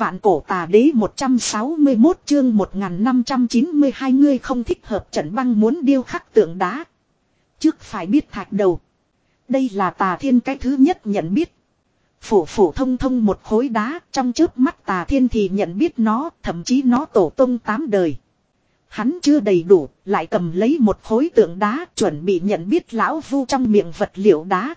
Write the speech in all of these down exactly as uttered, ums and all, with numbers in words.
Vạn cổ tà đế một trăm sáu mươi mốt chương một nghìn năm trăm chín mươi hai ngươi không thích hợp trận băng muốn điêu khắc tượng đá. Trước phải biết thạch đầu. Đây là Tà Thiên cái thứ nhất nhận biết. Phổ phổ thông thông một khối đá, trong chớp mắt Tà Thiên thì nhận biết nó, thậm chí nó tổ tông tám đời. Hắn chưa đầy đủ, lại cầm lấy một khối tượng đá, chuẩn bị nhận biết lão Vu trong miệng vật liệu đá.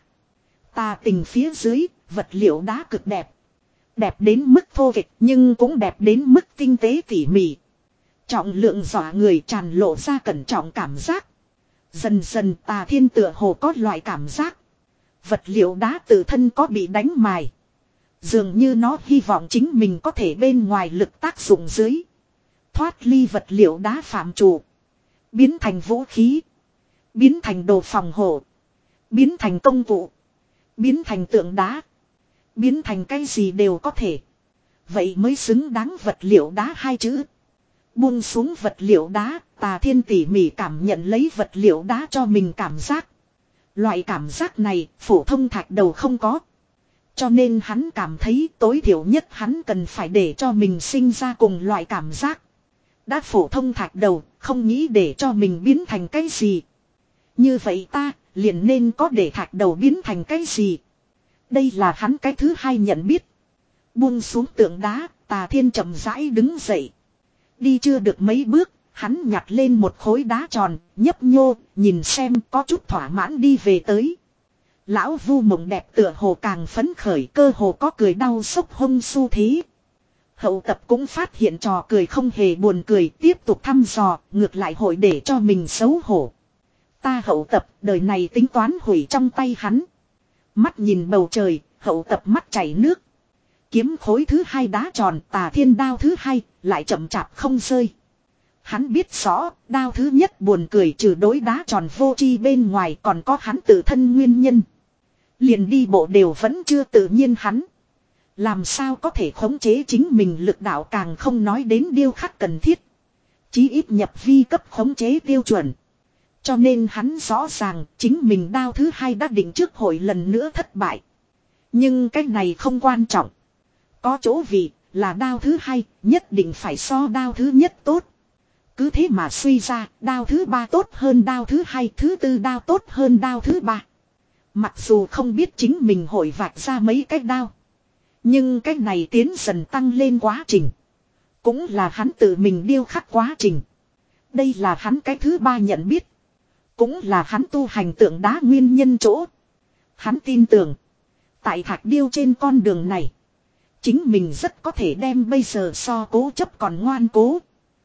Tà tình phía dưới, vật liệu đá cực đẹp. Đẹp đến mức thô kệch nhưng cũng đẹp đến mức tinh tế tỉ mỉ. Trọng lượng dọa người tràn lộ ra cẩn trọng cảm giác. Dần dần Tà Thiên tựa hồ có loại cảm giác. Vật liệu đá tự thân có bị đánh mài. Dường như nó hy vọng chính mình có thể bên ngoài lực tác dụng dưới. Thoát ly vật liệu đá phạm trù. Biến thành vũ khí. Biến thành đồ phòng hộ. Biến thành công cụ. Biến thành tượng đá. Biến thành cái gì đều có thể. Vậy mới xứng đáng vật liệu đá hai chữ. Buông xuống vật liệu đá, Tà Thiên tỉ mỉ cảm nhận lấy vật liệu đá cho mình cảm giác. Loại cảm giác này, phổ thông thạch đầu không có. Cho nên hắn cảm thấy tối thiểu nhất hắn cần phải để cho mình sinh ra cùng loại cảm giác. Đã phổ thông thạch đầu, không nghĩ để cho mình biến thành cái gì. Như vậy ta, liền nên có để thạch đầu biến thành cái gì. Đây là hắn cái thứ hai nhận biết. Buông xuống tượng đá, Tà Thiên chậm rãi đứng dậy. Đi chưa được mấy bước, hắn nhặt lên một khối đá tròn, nhấp nhô, nhìn xem có chút thỏa mãn đi về tới. Lão Vu mộng đẹp tựa hồ càng phấn khởi, cơ hồ có cười đau sốc hông xu thế. Hậu tập cũng phát hiện trò cười không hề buồn cười, tiếp tục thăm dò, ngược lại hội để cho mình xấu hổ. Ta hậu tập, đời này tính toán hủy trong tay hắn. Mắt nhìn bầu trời, hậu tập mắt chảy nước. Kiếm khối thứ hai đá tròn, Tà Thiên đao thứ hai, lại chậm chạp không rơi. Hắn biết rõ, đao thứ nhất buồn cười trừ đối đá tròn vô tri bên ngoài còn có hắn tự thân nguyên nhân. Liền đi bộ đều vẫn chưa tự nhiên hắn. Làm sao có thể khống chế chính mình lực đạo càng không nói đến điêu khắc cần thiết. Chí ít nhập vi cấp khống chế tiêu chuẩn. Cho nên hắn rõ ràng chính mình đao thứ hai đã định trước hội lần nữa thất bại. Nhưng cái này không quan trọng. Có chỗ vì là đao thứ hai nhất định phải so đao thứ nhất tốt. Cứ thế mà suy ra đao thứ ba tốt hơn đao thứ hai, thứ tư đao tốt hơn đao thứ ba. Mặc dù không biết chính mình hội vạch ra mấy cái đao. Nhưng cái này tiến dần tăng lên quá trình. Cũng là hắn tự mình điêu khắc quá trình. Đây là hắn cái thứ ba nhận biết. Cũng là hắn tu hành tượng đá nguyên nhân chỗ. Hắn tin tưởng. Tại thạch điêu trên con đường này. Chính mình rất có thể đem bây giờ so cố chấp còn ngoan cố.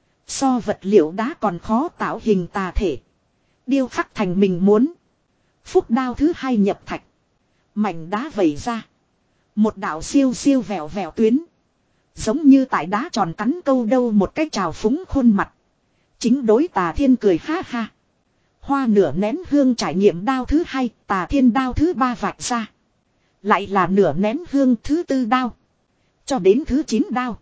So vật liệu đá còn khó tạo hình tà thể. Điêu khắc thành mình muốn. Phúc đao thứ hai nhập thạch. Mảnh đá vẩy ra. Một đạo siêu siêu vẹo vẹo tuyến. Giống như tại đá tròn cắn câu đâu một cái trào phúng khuôn mặt. Chính đối Tà Thiên cười ha ha. Hoa nửa nén hương trải nghiệm đao thứ hai, Tà Thiên đao thứ ba vạch ra. Lại là nửa nén hương thứ tư đao. Cho đến thứ chín đao.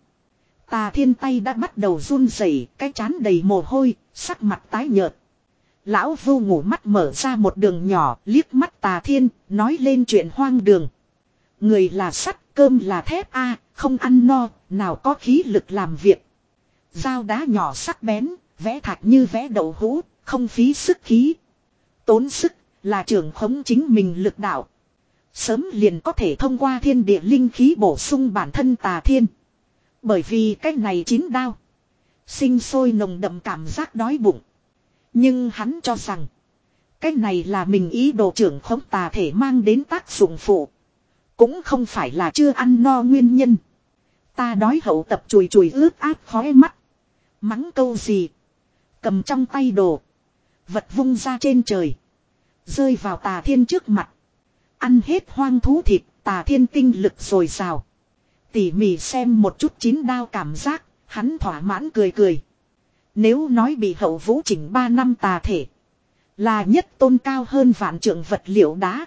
Tà Thiên tay đã bắt đầu run rẩy, cái trán đầy mồ hôi, sắc mặt tái nhợt. Lão Vu ngủ mắt mở ra một đường nhỏ, liếc mắt Tà Thiên, nói lên chuyện hoang đường. Người là sắt, cơm là thép a, không ăn no, nào có khí lực làm việc. Dao đá nhỏ sắc bén, vẽ thạch như vẽ đậu hũ, không phí sức khí. Tốn sức, là trưởng khống chính mình lực đạo. Sớm liền có thể thông qua thiên địa linh khí bổ sung bản thân Tà Thiên. Bởi vì cái này chín đao. Sinh sôi nồng đậm cảm giác đói bụng. Nhưng hắn cho rằng. Cái này là mình ý đồ trưởng khống tà thể mang đến tác dụng phụ. Cũng không phải là chưa ăn no nguyên nhân. Ta đói hậu tập chùi chùi ướt át khóe mắt. Mắng câu gì. Cầm trong tay đồ. Vật vung ra trên trời. Rơi vào Tà Thiên trước mặt. Ăn hết hoang thú thịt, Tà Thiên tinh lực dồi dào. Tỉ mỉ xem một chút chín đao cảm giác, hắn thỏa mãn cười cười. Nếu nói bị hậu vũ chỉnh ba năm tà thể. Là nhất tôn cao hơn vạn trượng vật liệu đá.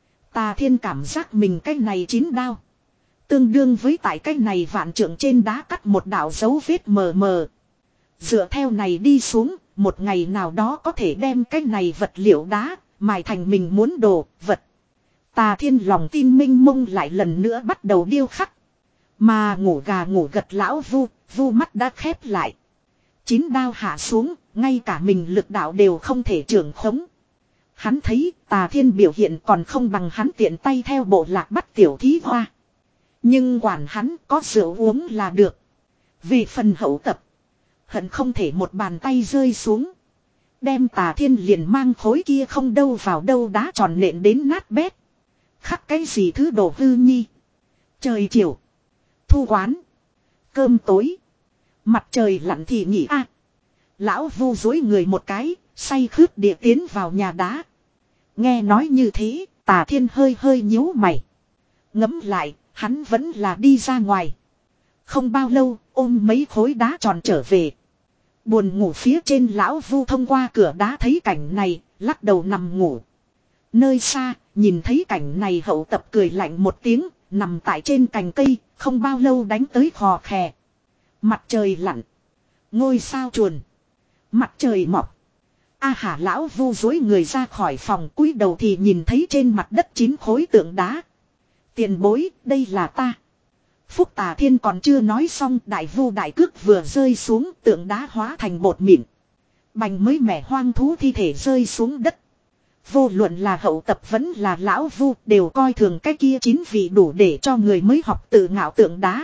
Tà Thiên cảm giác mình cái này chín đao. Tương đương với tại cái này vạn trượng trên đá cắt một đạo dấu vết mờ mờ. Dựa theo này đi xuống, một ngày nào đó có thể đem cái này vật liệu đá, mài thành mình muốn đồ, vật. Tà Thiên lòng tin minh mông lại lần nữa bắt đầu điêu khắc. Mà ngủ gà ngủ gật lão Vu, Vu mắt đã khép lại. Chín đao hạ xuống, ngay cả mình lực đạo đều không thể trưởng khống. Hắn thấy Tà Thiên biểu hiện còn không bằng hắn tiện tay theo bộ lạc bắt tiểu thí hoa. Nhưng quản hắn có rượu uống là được. Vì phần hậu tập, hận không thể một bàn tay rơi xuống. Đem Tà Thiên liền mang khối kia không đâu vào đâu đá tròn nện đến nát bét. Khắc cái gì thứ đồ hư nhi. Trời chiều. Thu quán. Cơm tối. Mặt trời lặn thì nghỉ a. Lão Vu dối người một cái, say khướt địa tiến vào nhà đá. Nghe nói như thế, Tà Thiên hơi hơi nhíu mày. Ngẫm lại, hắn vẫn là đi ra ngoài. Không bao lâu, ôm mấy khối đá tròn trở về. Buồn ngủ phía trên lão Vu thông qua cửa đá thấy cảnh này, lắc đầu nằm ngủ. Nơi xa, nhìn thấy cảnh này hậu tập cười lạnh một tiếng, nằm tại trên cành cây, không bao lâu đánh tới khò khè. Mặt trời lặn. Ngôi sao chuồn. Mặt trời mọc. A à hả lão Vu dối người ra khỏi phòng cúi đầu thì nhìn thấy trên mặt đất chín khối tượng đá. Tiền bối, đây là ta. Phúc Tà Thiên còn chưa nói xong, đại vu đại cước vừa rơi xuống, tượng đá hóa thành bột mịn. Bành mới mẻ hoang thú thi thể rơi xuống đất. Vô luận là hậu tập vẫn là lão Vu đều coi thường cái kia chín vị đủ để cho người mới học tự ngạo tượng đá.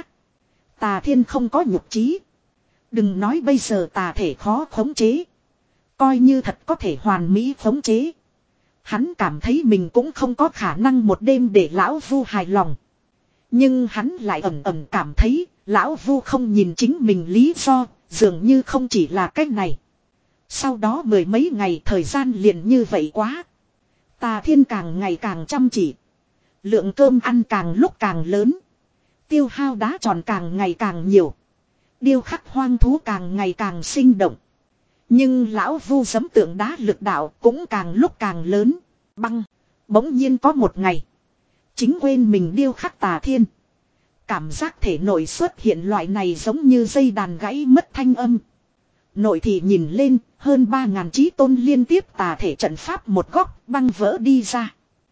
Tà Thiên không có nhục trí. Đừng nói bây giờ tà thể khó khống chế. Coi như thật có thể hoàn mỹ khống chế. Hắn cảm thấy mình cũng không có khả năng một đêm để lão Vu hài lòng. Nhưng hắn lại ẩn ẩn cảm thấy lão Vu không nhìn chính mình lý do, dường như không chỉ là cách này. Sau đó mười mấy ngày thời gian liền như vậy quá. Tà Thiên càng ngày càng chăm chỉ. Lượng cơm ăn càng lúc càng lớn. Tiêu hao đá tròn càng ngày càng nhiều. Điêu khắc hoang thú càng ngày càng sinh động. Nhưng lão Vu giấm tượng đá lực đạo cũng càng lúc càng lớn. Băng. Bỗng nhiên có một ngày. Chính quên mình điêu khắc Tà Thiên. Cảm giác thể nội xuất hiện loại này giống như dây đàn gãy mất thanh âm. Nội thì nhìn lên, hơn ba ngàn chí tôn liên tiếp tà thể trận pháp một góc băng vỡ đi ra.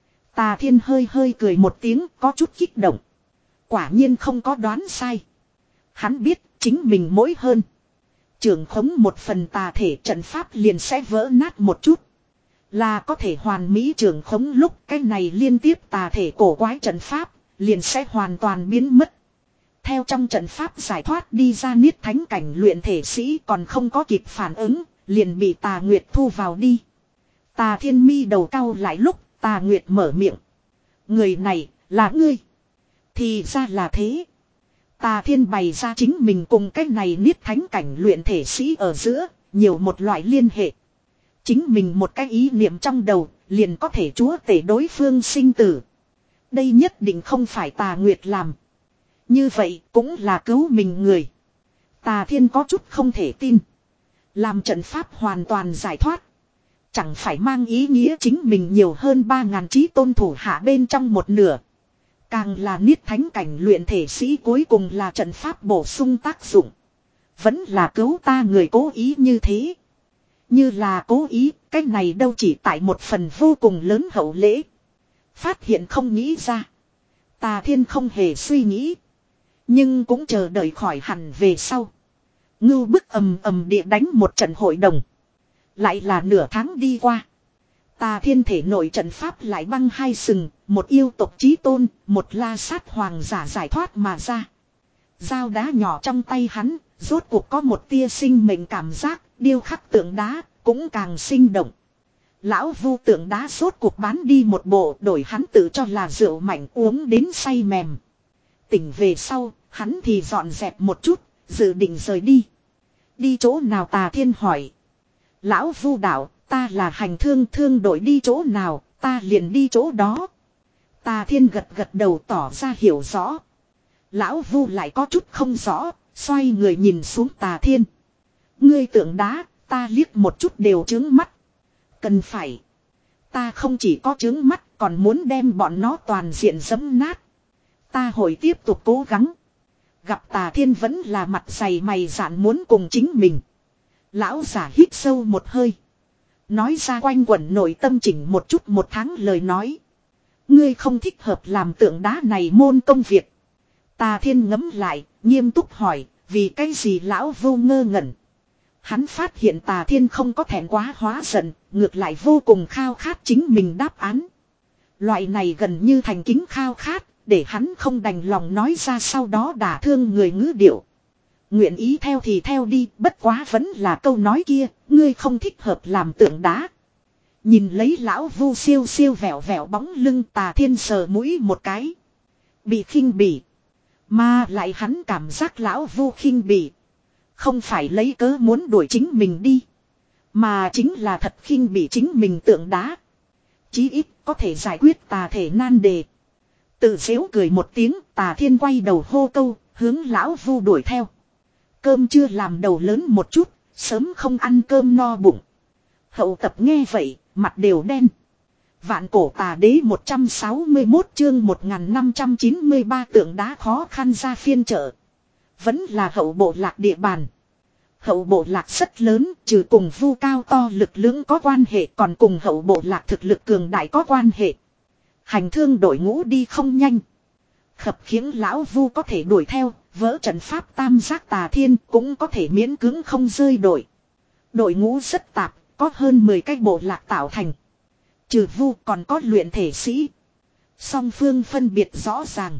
Tà Thiên hơi hơi cười một tiếng, có chút kích động. Quả nhiên không có đoán sai. Hắn biết chính mình mỗi hơn. Trưởng khống một phần tà thể trận pháp liền sẽ vỡ nát một chút. Là có thể hoàn mỹ trưởng khống lúc cái này liên tiếp tà thể cổ quái trận pháp liền sẽ hoàn toàn biến mất. Theo trong trận pháp giải thoát đi ra niết thánh cảnh luyện thể sĩ còn không có kịp phản ứng, liền bị Tà Nguyệt thu vào đi. Tà Thiên mi đầu cau lại lúc Tà Nguyệt mở miệng. Người này là ngươi. Thì ra là thế. Tà Thiên bày ra chính mình cùng cái này niết thánh cảnh luyện thể sĩ ở giữa, nhiều một loại liên hệ. Chính mình một cái ý niệm trong đầu, liền có thể chúa tể đối phương sinh tử. Đây nhất định không phải Tà Nguyệt làm. Như vậy cũng là cứu mình người. Tà Thiên có chút không thể tin. Làm trận pháp hoàn toàn giải thoát. Chẳng phải mang ý nghĩa chính mình nhiều hơn ba ngàn chí tôn thủ hạ bên trong một nửa. Càng là niết thánh cảnh luyện thể sĩ cuối cùng là trận pháp bổ sung tác dụng. Vẫn là cứu ta người cố ý như thế. Như là cố ý, cái này đâu chỉ tại một phần vô cùng lớn hậu lễ. Phát hiện không nghĩ ra. Tà Thiên không hề suy nghĩ. Nhưng cũng chờ đợi khỏi hẳn về sau. Ngưu bức ầm ầm địa đánh một trận hội đồng. Lại là nửa tháng đi qua. Tà Thiên thể nội trận pháp lại băng hai sừng. Một yêu tộc chí tôn, một la sát hoàng giả giải thoát mà ra. Dao đá nhỏ trong tay hắn, rốt cuộc có một tia sinh mệnh cảm giác, điêu khắc tượng đá, cũng càng sinh động. Lão Vu tượng đá rốt cuộc bán đi một bộ, đổi hắn tự cho là rượu mạnh uống đến say mềm. Tỉnh về sau, hắn thì dọn dẹp một chút, dự định rời đi. Đi chỗ nào Tà Thiên hỏi. Lão Vu đạo, ta là hành thương thương đội đi chỗ nào, ta liền đi chỗ đó. Tà Thiên gật gật đầu tỏ ra hiểu rõ. Lão Vu lại có chút không rõ, xoay người nhìn xuống Tà Thiên. Ngươi tượng đá, ta liếc một chút đều trướng mắt. Cần phải. Ta không chỉ có trướng mắt, còn muốn đem bọn nó toàn diện giẫm nát. Ta hồi tiếp tục cố gắng. Gặp Tà Thiên vẫn là mặt dày mày dạn muốn cùng chính mình. Lão giả hít sâu một hơi. Nói ra quanh quẩn nội tâm chỉnh một chút một tháng lời nói. Ngươi không thích hợp làm tượng đá này môn công việc. Tà Thiên ngẫm lại, nghiêm túc hỏi, vì cái gì lão Vu ngơ ngẩn. Hắn phát hiện Tà Thiên không có thẹn quá hóa giận, ngược lại vô cùng khao khát chính mình đáp án. Loại này gần như thành kính khao khát, để hắn không đành lòng nói ra sau đó đả thương người ngữ điệu. Nguyện ý theo thì theo đi, bất quá vẫn là câu nói kia, ngươi không thích hợp làm tượng đá. Nhìn lấy lão Vu siêu siêu vẹo vẹo bóng lưng, Tà Thiên sờ mũi một cái. Bị khinh bỉ. Mà lại hắn cảm giác lão Vu khinh bỉ. Không phải lấy cớ muốn đuổi chính mình đi. Mà chính là thật khinh bỉ chính mình tượng đá. Chí ít có thể giải quyết tà thể nan đề. Tự xếu cười một tiếng, Tà Thiên quay đầu hô câu, hướng lão Vu đuổi theo. Cơm chưa làm đầu lớn một chút, sớm không ăn cơm no bụng. Hậu tập nghe vậy, mặt đều đen. Vạn cổ tà đế một trăm sáu mươi mốt chương một nghìn năm trăm chín mươi ba tượng đá khó khăn ra phiên chợ. Vẫn là hậu bộ lạc địa bàn. Hậu bộ lạc rất lớn, trừ cùng Vu cao to lực lưỡng có quan hệ, còn cùng hậu bộ lạc thực lực cường đại có quan hệ. Hành thương đội ngũ đi không nhanh. Khập khiễng lão Vu có thể đuổi theo, vỡ trận pháp tam giác Tà Thiên cũng có thể miễn cưỡng không rơi đội. Đội ngũ rất tạp, có hơn mười cái bộ lạc tạo thành. Trừ Vu còn có luyện thể sĩ. Song phương phân biệt rõ ràng.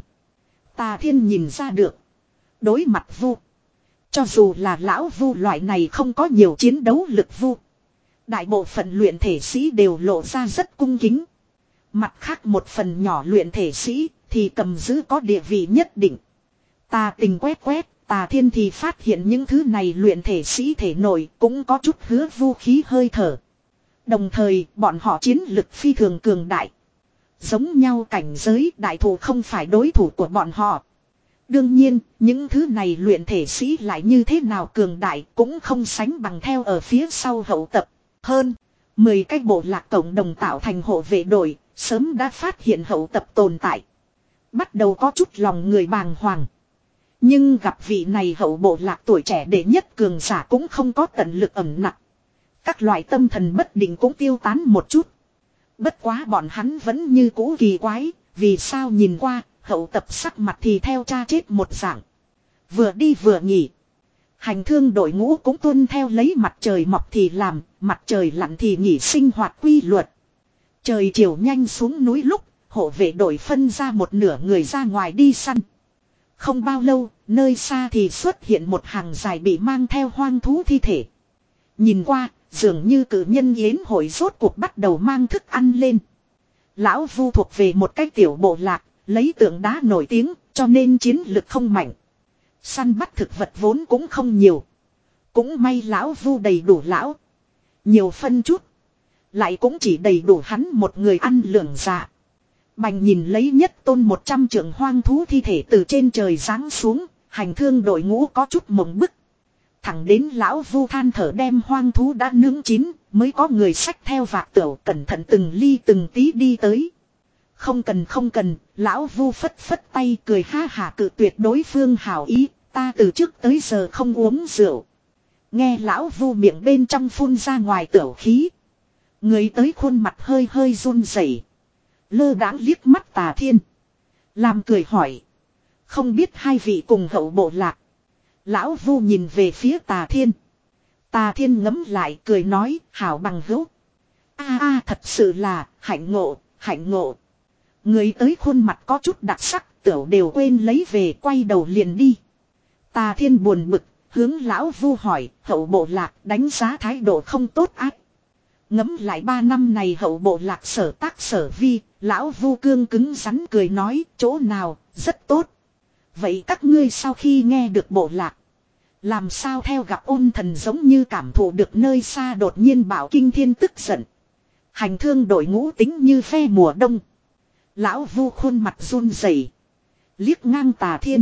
Tà Thiên nhìn ra được. Đối mặt Vu, cho dù là lão Vu loại này không có nhiều chiến đấu lực Vu, đại bộ phận luyện thể sĩ đều lộ ra rất cung kính. Mặt khác một phần nhỏ luyện thể sĩ thì cầm giữ có địa vị nhất định. Tà tình quét quét, Tà Thiên thì phát hiện những thứ này luyện thể sĩ thể nội cũng có chút hứa vu khí hơi thở. Đồng thời bọn họ chiến lực phi thường cường đại. Giống nhau cảnh giới, đại thủ không phải đối thủ của bọn họ. Đương nhiên, những thứ này luyện thể sĩ lại như thế nào cường đại cũng không sánh bằng theo ở phía sau hậu tập. Hơn, mười cái bộ lạc cộng đồng tạo thành hộ vệ đội, sớm đã phát hiện hậu tập tồn tại. Bắt đầu có chút lòng người bàng hoàng. Nhưng gặp vị này hậu bộ lạc tuổi trẻ đệ nhất cường giả cũng không có tận lực ẩn nặng. Các loại tâm thần bất định cũng tiêu tán một chút. Bất quá bọn hắn vẫn như cũ kỳ quái, vì sao nhìn qua, hậu tập sắc mặt thì theo cha chết một dạng. Vừa đi vừa nghỉ. Hành thương đội ngũ cũng tuân theo lấy mặt trời mọc thì làm, mặt trời lặn thì nghỉ sinh hoạt quy luật. Trời chiều nhanh xuống núi lúc, hộ vệ đội phân ra một nửa người ra ngoài đi săn. Không bao lâu, nơi xa thì xuất hiện một hàng dài bị mang theo hoang thú thi thể. Nhìn qua, dường như cử nhân yến hội rốt cuộc bắt đầu mang thức ăn lên. Lão Vu thuộc về một cái tiểu bộ lạc, lấy tượng đá nổi tiếng, cho nên chiến lực không mạnh. Săn bắt thực vật vốn cũng không nhiều. Cũng may lão Vu đầy đủ lão. Nhiều phân chút. Lại cũng chỉ đầy đủ hắn một người ăn lưỡng dạ. Bành nhìn lấy nhất tôn một trăm trượng hoang thú thi thể từ trên trời giáng xuống, hành thương đội ngũ có chút mộng bức. Thẳng đến lão Vu than thở đem hoang thú đã nướng chín, mới có người xách theo vạc tửu cẩn thận từng ly từng tí đi tới. Không cần không cần, lão Vu phất phất tay cười ha hả cự tuyệt đối phương hảo ý, ta từ trước tới giờ không uống rượu. Nghe lão Vu miệng bên trong phun ra ngoài tửu khí. Người tới khuôn mặt hơi hơi run rẩy, lơ đãng liếc mắt Tà Thiên. Làm cười hỏi. Không biết hai vị cùng hậu bộ lạc. Lão Vu nhìn về phía Tà Thiên. Tà Thiên ngấm lại cười nói hảo bằng hữu. A a thật sự là hạnh ngộ, hạnh ngộ. Người tới khuôn mặt có chút đặc sắc, tửu đều quên lấy về quay đầu liền đi. Tà Thiên buồn bực, hướng lão Vu hỏi, hậu bộ lạc đánh giá thái độ không tốt ác. Ngấm lại ba năm này hậu bộ lạc sở tác sở vi, lão Vu cương cứng rắn cười nói, chỗ nào, rất tốt. Vậy các ngươi sau khi nghe được bộ lạc, làm sao theo gặp ôn thần giống như cảm thụ được nơi xa đột nhiên bảo kinh thiên tức giận. Hành thương đội ngũ tính như phe mùa đông. Lão Vu khuôn mặt run rẩy, liếc ngang Tà Thiên.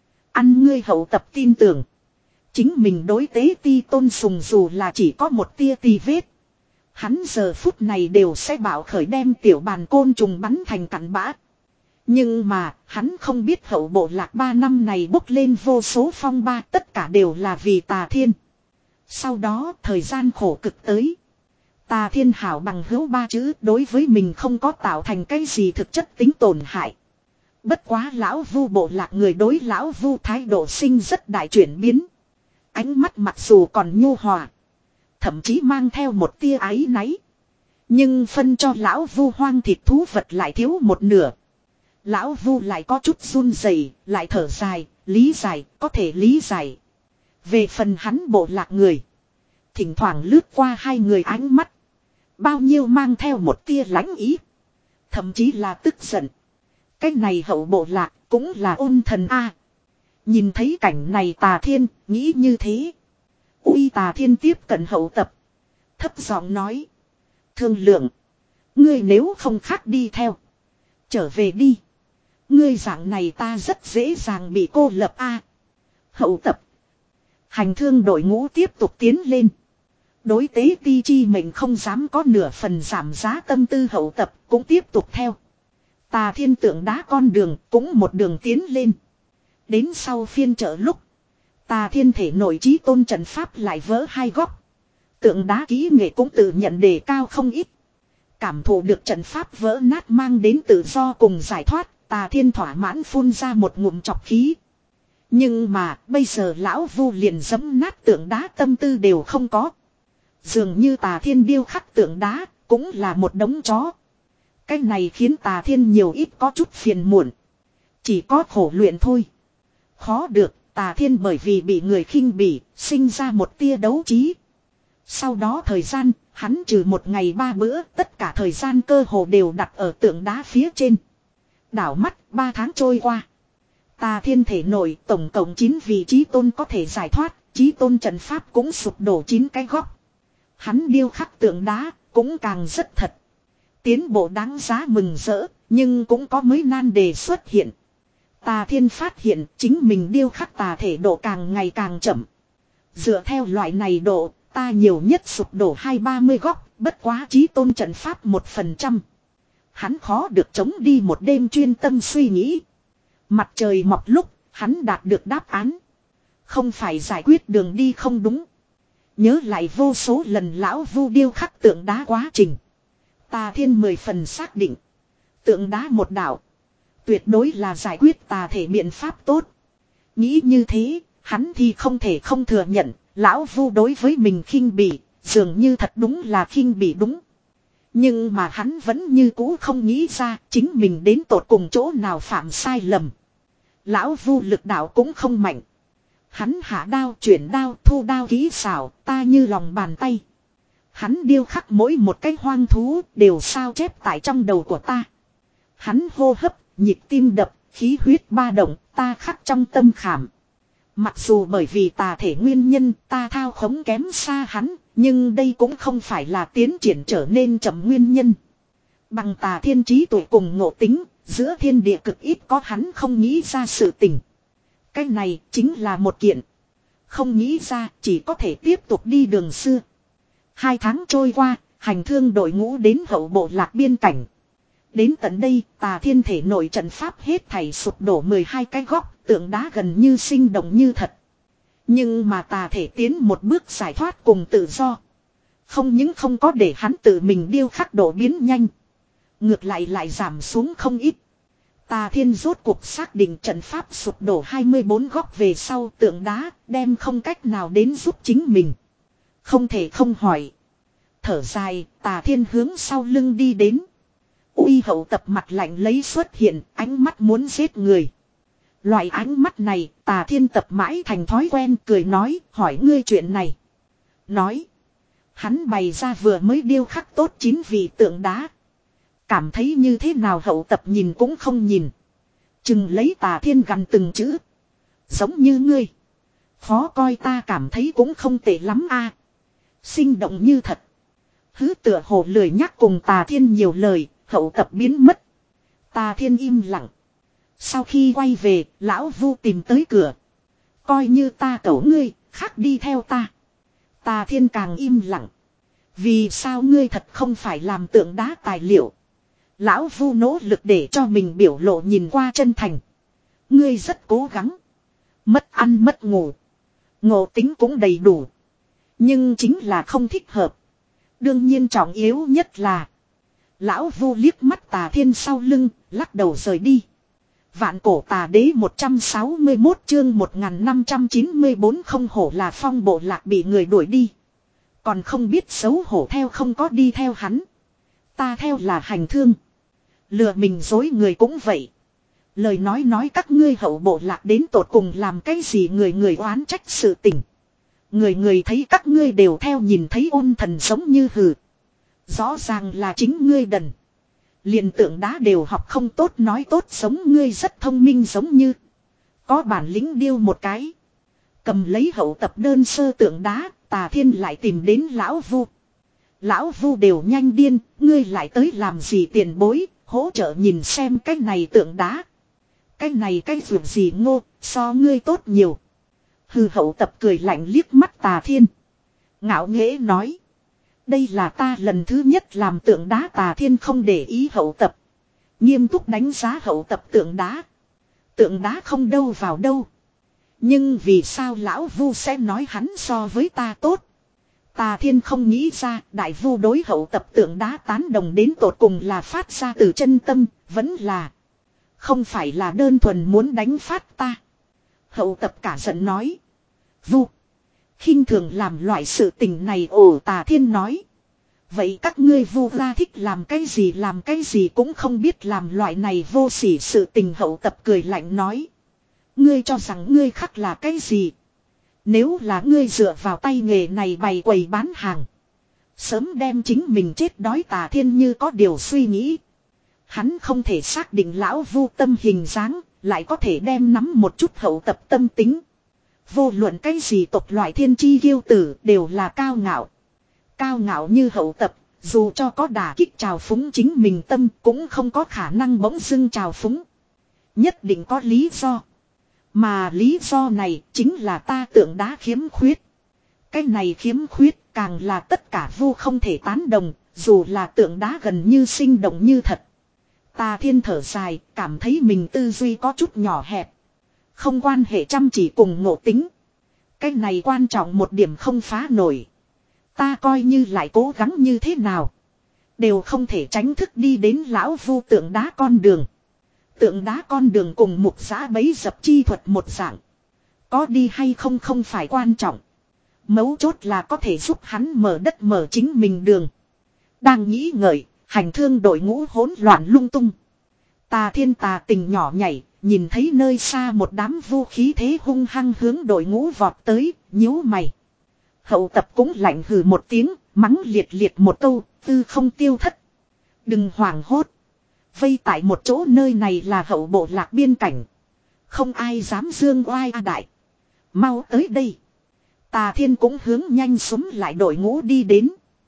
Ăn ngươi hậu tập tin tưởng. Chính mình đối tế ti tôn sùng dù là chỉ có một tia tì vết. Hắn giờ phút này đều sẽ bảo khởi đem tiểu bàn côn trùng bắn thành cặn bã. Nhưng mà, hắn không biết hậu bộ lạc ba năm này bốc lên vô số phong ba, tất cả đều là vì Tà Thiên. Sau đó, thời gian khổ cực tới. Tà Thiên hảo bằng hữu ba chữ đối với mình không có tạo thành cái gì thực chất tính tổn hại. Bất quá lão vu bộ lạc người đối lão vu thái độ sinh rất đại chuyển biến. Ánh mắt mặc dù còn nhu hòa, thậm chí mang theo một tia áy náy, nhưng phân cho lão vu hoang thịt thú vật lại thiếu một nửa. Lão vu lại có chút run rẩy, lại thở dài, lý giải, có thể lý giải. Về phần hắn bộ lạc người, thỉnh thoảng lướt qua hai người ánh mắt, bao nhiêu mang theo một tia lãnh ý, thậm chí là tức giận. Cái này hậu bộ lạc cũng là ôn thần a. Nhìn thấy cảnh này Tà Thiên nghĩ như thế. Uy Tà Thiên tiếp cận hậu tập, thấp giọng nói: thương lượng, ngươi nếu không khác đi theo, trở về đi. Ngươi dạng này ta rất dễ dàng bị cô lập a. Hậu tập. Hành thương đội ngũ tiếp tục tiến lên. Đối tế ti chi mệnh không dám có nửa phần giảm giá tâm tư hậu tập cũng tiếp tục theo. Tà Thiên tượng đá con đường cũng một đường tiến lên. Đến sau phiên chợ lúc, Tà Thiên thể nội chí tôn trận pháp lại vỡ hai góc. Tượng đá kỹ nghệ cũng tự nhận đề cao không ít. Cảm thụ được trận pháp vỡ nát mang đến tự do cùng giải thoát, Tà Thiên thỏa mãn phun ra một ngụm chọc khí. Nhưng mà bây giờ lão vu liền giẫm nát tượng đá tâm tư đều không có. Dường như Tà Thiên điêu khắc tượng đá cũng là một đống chó. Cái này khiến Tà Thiên nhiều ít có chút phiền muộn. Chỉ có khổ luyện thôi. Khó được, Tà Thiên bởi vì bị người khinh bỉ, sinh ra một tia đấu trí. Sau đó thời gian, hắn trừ một ngày ba bữa, tất cả thời gian cơ hồ đều đặt ở tượng đá phía trên. Đảo mắt, ba tháng trôi qua. Tà Thiên thể nổi tổng cộng chín vị chí tôn có thể giải thoát, chí tôn trận pháp cũng sụp đổ chín cái góc. Hắn điêu khắc tượng đá, cũng càng rất thật. Tiến bộ đáng giá mừng rỡ, nhưng cũng có mấy nan đề xuất hiện. Tà Thiên phát hiện chính mình điêu khắc tà thể độ càng ngày càng chậm. Dựa theo loại này độ, ta nhiều nhất sụp đổ hai ba mươi góc, bất quá chí tôn trận pháp một phần trăm. Hắn khó được chống đi một đêm chuyên tâm suy nghĩ. Mặt trời mọc lúc, hắn đạt được đáp án. Không phải giải quyết đường đi không đúng. Nhớ lại vô số lần lão vu điêu khắc tượng đá quá trình. Tà Thiên mười phần xác định. Tượng đá một đạo, tuyệt đối là giải quyết tà thể biện pháp tốt. Nghĩ như thế, hắn thì không thể không thừa nhận, lão vu đối với mình khinh bỉ, dường như thật đúng là khinh bỉ đúng. Nhưng mà hắn vẫn như cũ không nghĩ ra chính mình đến tột cùng chỗ nào phạm sai lầm. Lão vu lực đạo cũng không mạnh. Hắn hạ đao chuyển đao thu đao kỹ xảo ta như lòng bàn tay. Hắn điêu khắc mỗi một cái hoang thú đều sao chép tại trong đầu của ta. Hắn hô hấp, nhịp tim đập, khí huyết ba động ta khắc trong tâm khảm. Mặc dù bởi vì tà thể nguyên nhân ta thao khống kém xa hắn, nhưng đây cũng không phải là tiến triển trở nên chậm nguyên nhân. Bằng Tà Thiên trí tuệ cùng ngộ tính, giữa thiên địa cực ít có hắn không nghĩ ra sự tình. Cái này chính là một kiện. Không nghĩ ra chỉ có thể tiếp tục đi đường xưa. Hai tháng trôi qua, hành thương đội ngũ đến hậu bộ lạc biên cảnh. Đến tận đây, Tà Thiên thể nội trận pháp hết thảy sụp đổ mười hai cái góc, tượng đá gần như sinh động như thật. Nhưng mà Tà thể tiến một bước giải thoát cùng tự do. Không những không có để hắn tự mình điêu khắc độ biến nhanh. Ngược lại lại giảm xuống không ít. Tà Thiên rốt cuộc xác định trận pháp sụp đổ hai mươi bốn góc về sau tượng đá đem không cách nào đến giúp chính mình. Không thể không hỏi. Thở dài, Tà Thiên hướng sau lưng đi đến. Uy hậu tập mặt lạnh lấy xuất hiện, ánh mắt muốn giết người. Loại ánh mắt này, Tà Thiên tập mãi thành thói quen, cười nói, hỏi ngươi chuyện này. Nói. Hắn bày ra vừa mới điêu khắc tốt chín vị tượng đá. Cảm thấy như thế nào hậu tập nhìn cũng không nhìn. Chừng lấy Tà Thiên gần từng chữ. Giống như ngươi. Khó coi ta cảm thấy cũng không tệ lắm a. Sinh động như thật. Hứ tựa hồ lười nhắc cùng Tà Thiên nhiều lời, hậu tập biến mất. Tà Thiên im lặng. Sau khi quay về, lão vu tìm tới cửa. Coi như ta cẩu ngươi, khác đi theo ta. Tà Thiên càng im lặng. Vì sao ngươi thật không phải làm tượng đá tài liệu? Lão vu nỗ lực để cho mình biểu lộ nhìn qua chân thành. Ngươi rất cố gắng. Mất ăn mất ngủ. Ngộ tính cũng đầy đủ. Nhưng chính là không thích hợp. Đương nhiên trọng yếu nhất là. Lão vu liếc mắt Tà Thiên sau lưng, lắc đầu rời đi. Vạn cổ tà đế một trăm sáu mươi mốt chương một nghìn năm trăm chín mươi bốn không hổ là phong bộ lạc bị người đuổi đi. Còn không biết xấu hổ theo không có đi theo hắn. Ta theo là hành thương. Lừa mình dối người cũng vậy. Lời nói nói các ngươi hậu bộ lạc đến tột cùng làm cái gì người người oán trách sự tình. Người người thấy các ngươi đều theo nhìn thấy ôn thần giống như hừ. Rõ ràng là chính ngươi đần. Liền tượng đá đều học không tốt nói tốt sống ngươi rất thông minh giống như. Có bản lĩnh điêu một cái. Cầm lấy hậu tập đơn sơ tượng đá, Tà Thiên lại tìm đến lão Vu. Lão Vu đều nhanh điên, ngươi lại tới làm gì tiền bối, hỗ trợ nhìn xem cái này tượng đá. Cái này cái vượt gì ngô, so ngươi tốt nhiều. Hư hậu tập cười lạnh liếc mắt Tà Thiên. Ngạo nghễ nói. Đây là ta lần thứ nhất làm tượng đá. Tà Thiên không để ý hậu tập. Nghiêm túc đánh giá hậu tập tượng đá. Tượng đá không đâu vào đâu. Nhưng vì sao lão Vu sẽ nói hắn so với ta tốt. Tà Thiên không nghĩ ra đại Vu đối hậu tập tượng đá tán đồng đến tột cùng là phát ra từ chân tâm. Vẫn là. Không phải là đơn thuần muốn đánh phát ta. Hậu tập cả giận nói. Vu. Khinh thường làm loại sự tình này. Ồ, Tà Thiên nói. Vậy các ngươi Vu ra thích làm cái gì làm cái gì cũng không biết làm loại này vô sỉ sự tình. Hậu tập cười lạnh nói. Ngươi cho rằng ngươi khắc là cái gì? Nếu là ngươi dựa vào tay nghề này bày quầy bán hàng. Sớm đem chính mình chết đói. Tà Thiên như có điều suy nghĩ. Hắn không thể xác định lão Vu tâm hình dáng. Lại có thể đem nắm một chút hậu tập tâm tính. Vô luận cái gì tộc loại thiên chi kiêu tử đều là cao ngạo. Cao ngạo như hậu tập, dù cho có đả kích trào phúng chính mình tâm cũng không có khả năng bỗng dưng trào phúng. Nhất định có lý do. Mà lý do này chính là ta tượng đá khiếm khuyết. Cái này khiếm khuyết càng là tất cả Vu không thể tán đồng, dù là tượng đá gần như sinh động như thật. Tà Thiên thở dài, cảm thấy mình tư duy có chút nhỏ hẹp. Không quan hệ chăm chỉ cùng ngộ tính. Cái này quan trọng một điểm không phá nổi. Ta coi như lại cố gắng như thế nào. Đều không thể tránh thức đi đến lão Vu tượng đá con đường. Tượng đá con đường cùng mục giã bấy dập chi thuật một dạng. Có đi hay không không phải quan trọng. Mấu chốt là có thể giúp hắn mở đất mở chính mình đường. Đang nghĩ ngợi, hành thương đội ngũ hỗn loạn lung tung. Tà Thiên tà tình nhỏ nhảy, nhìn thấy nơi xa một đám Vu khí thế hung hăng hướng đội ngũ vọt tới, nhíu mày. Hậu tập cũng lạnh hừ một tiếng, mắng liệt liệt một câu, tư không tiêu thất. Đừng hoảng hốt. Vây tại một chỗ nơi này là hậu bộ lạc biên cảnh. Không ai dám dương oai a đại. Mau tới đây. Tà Thiên cũng hướng nhanh xuống lại đội ngũ đi đến.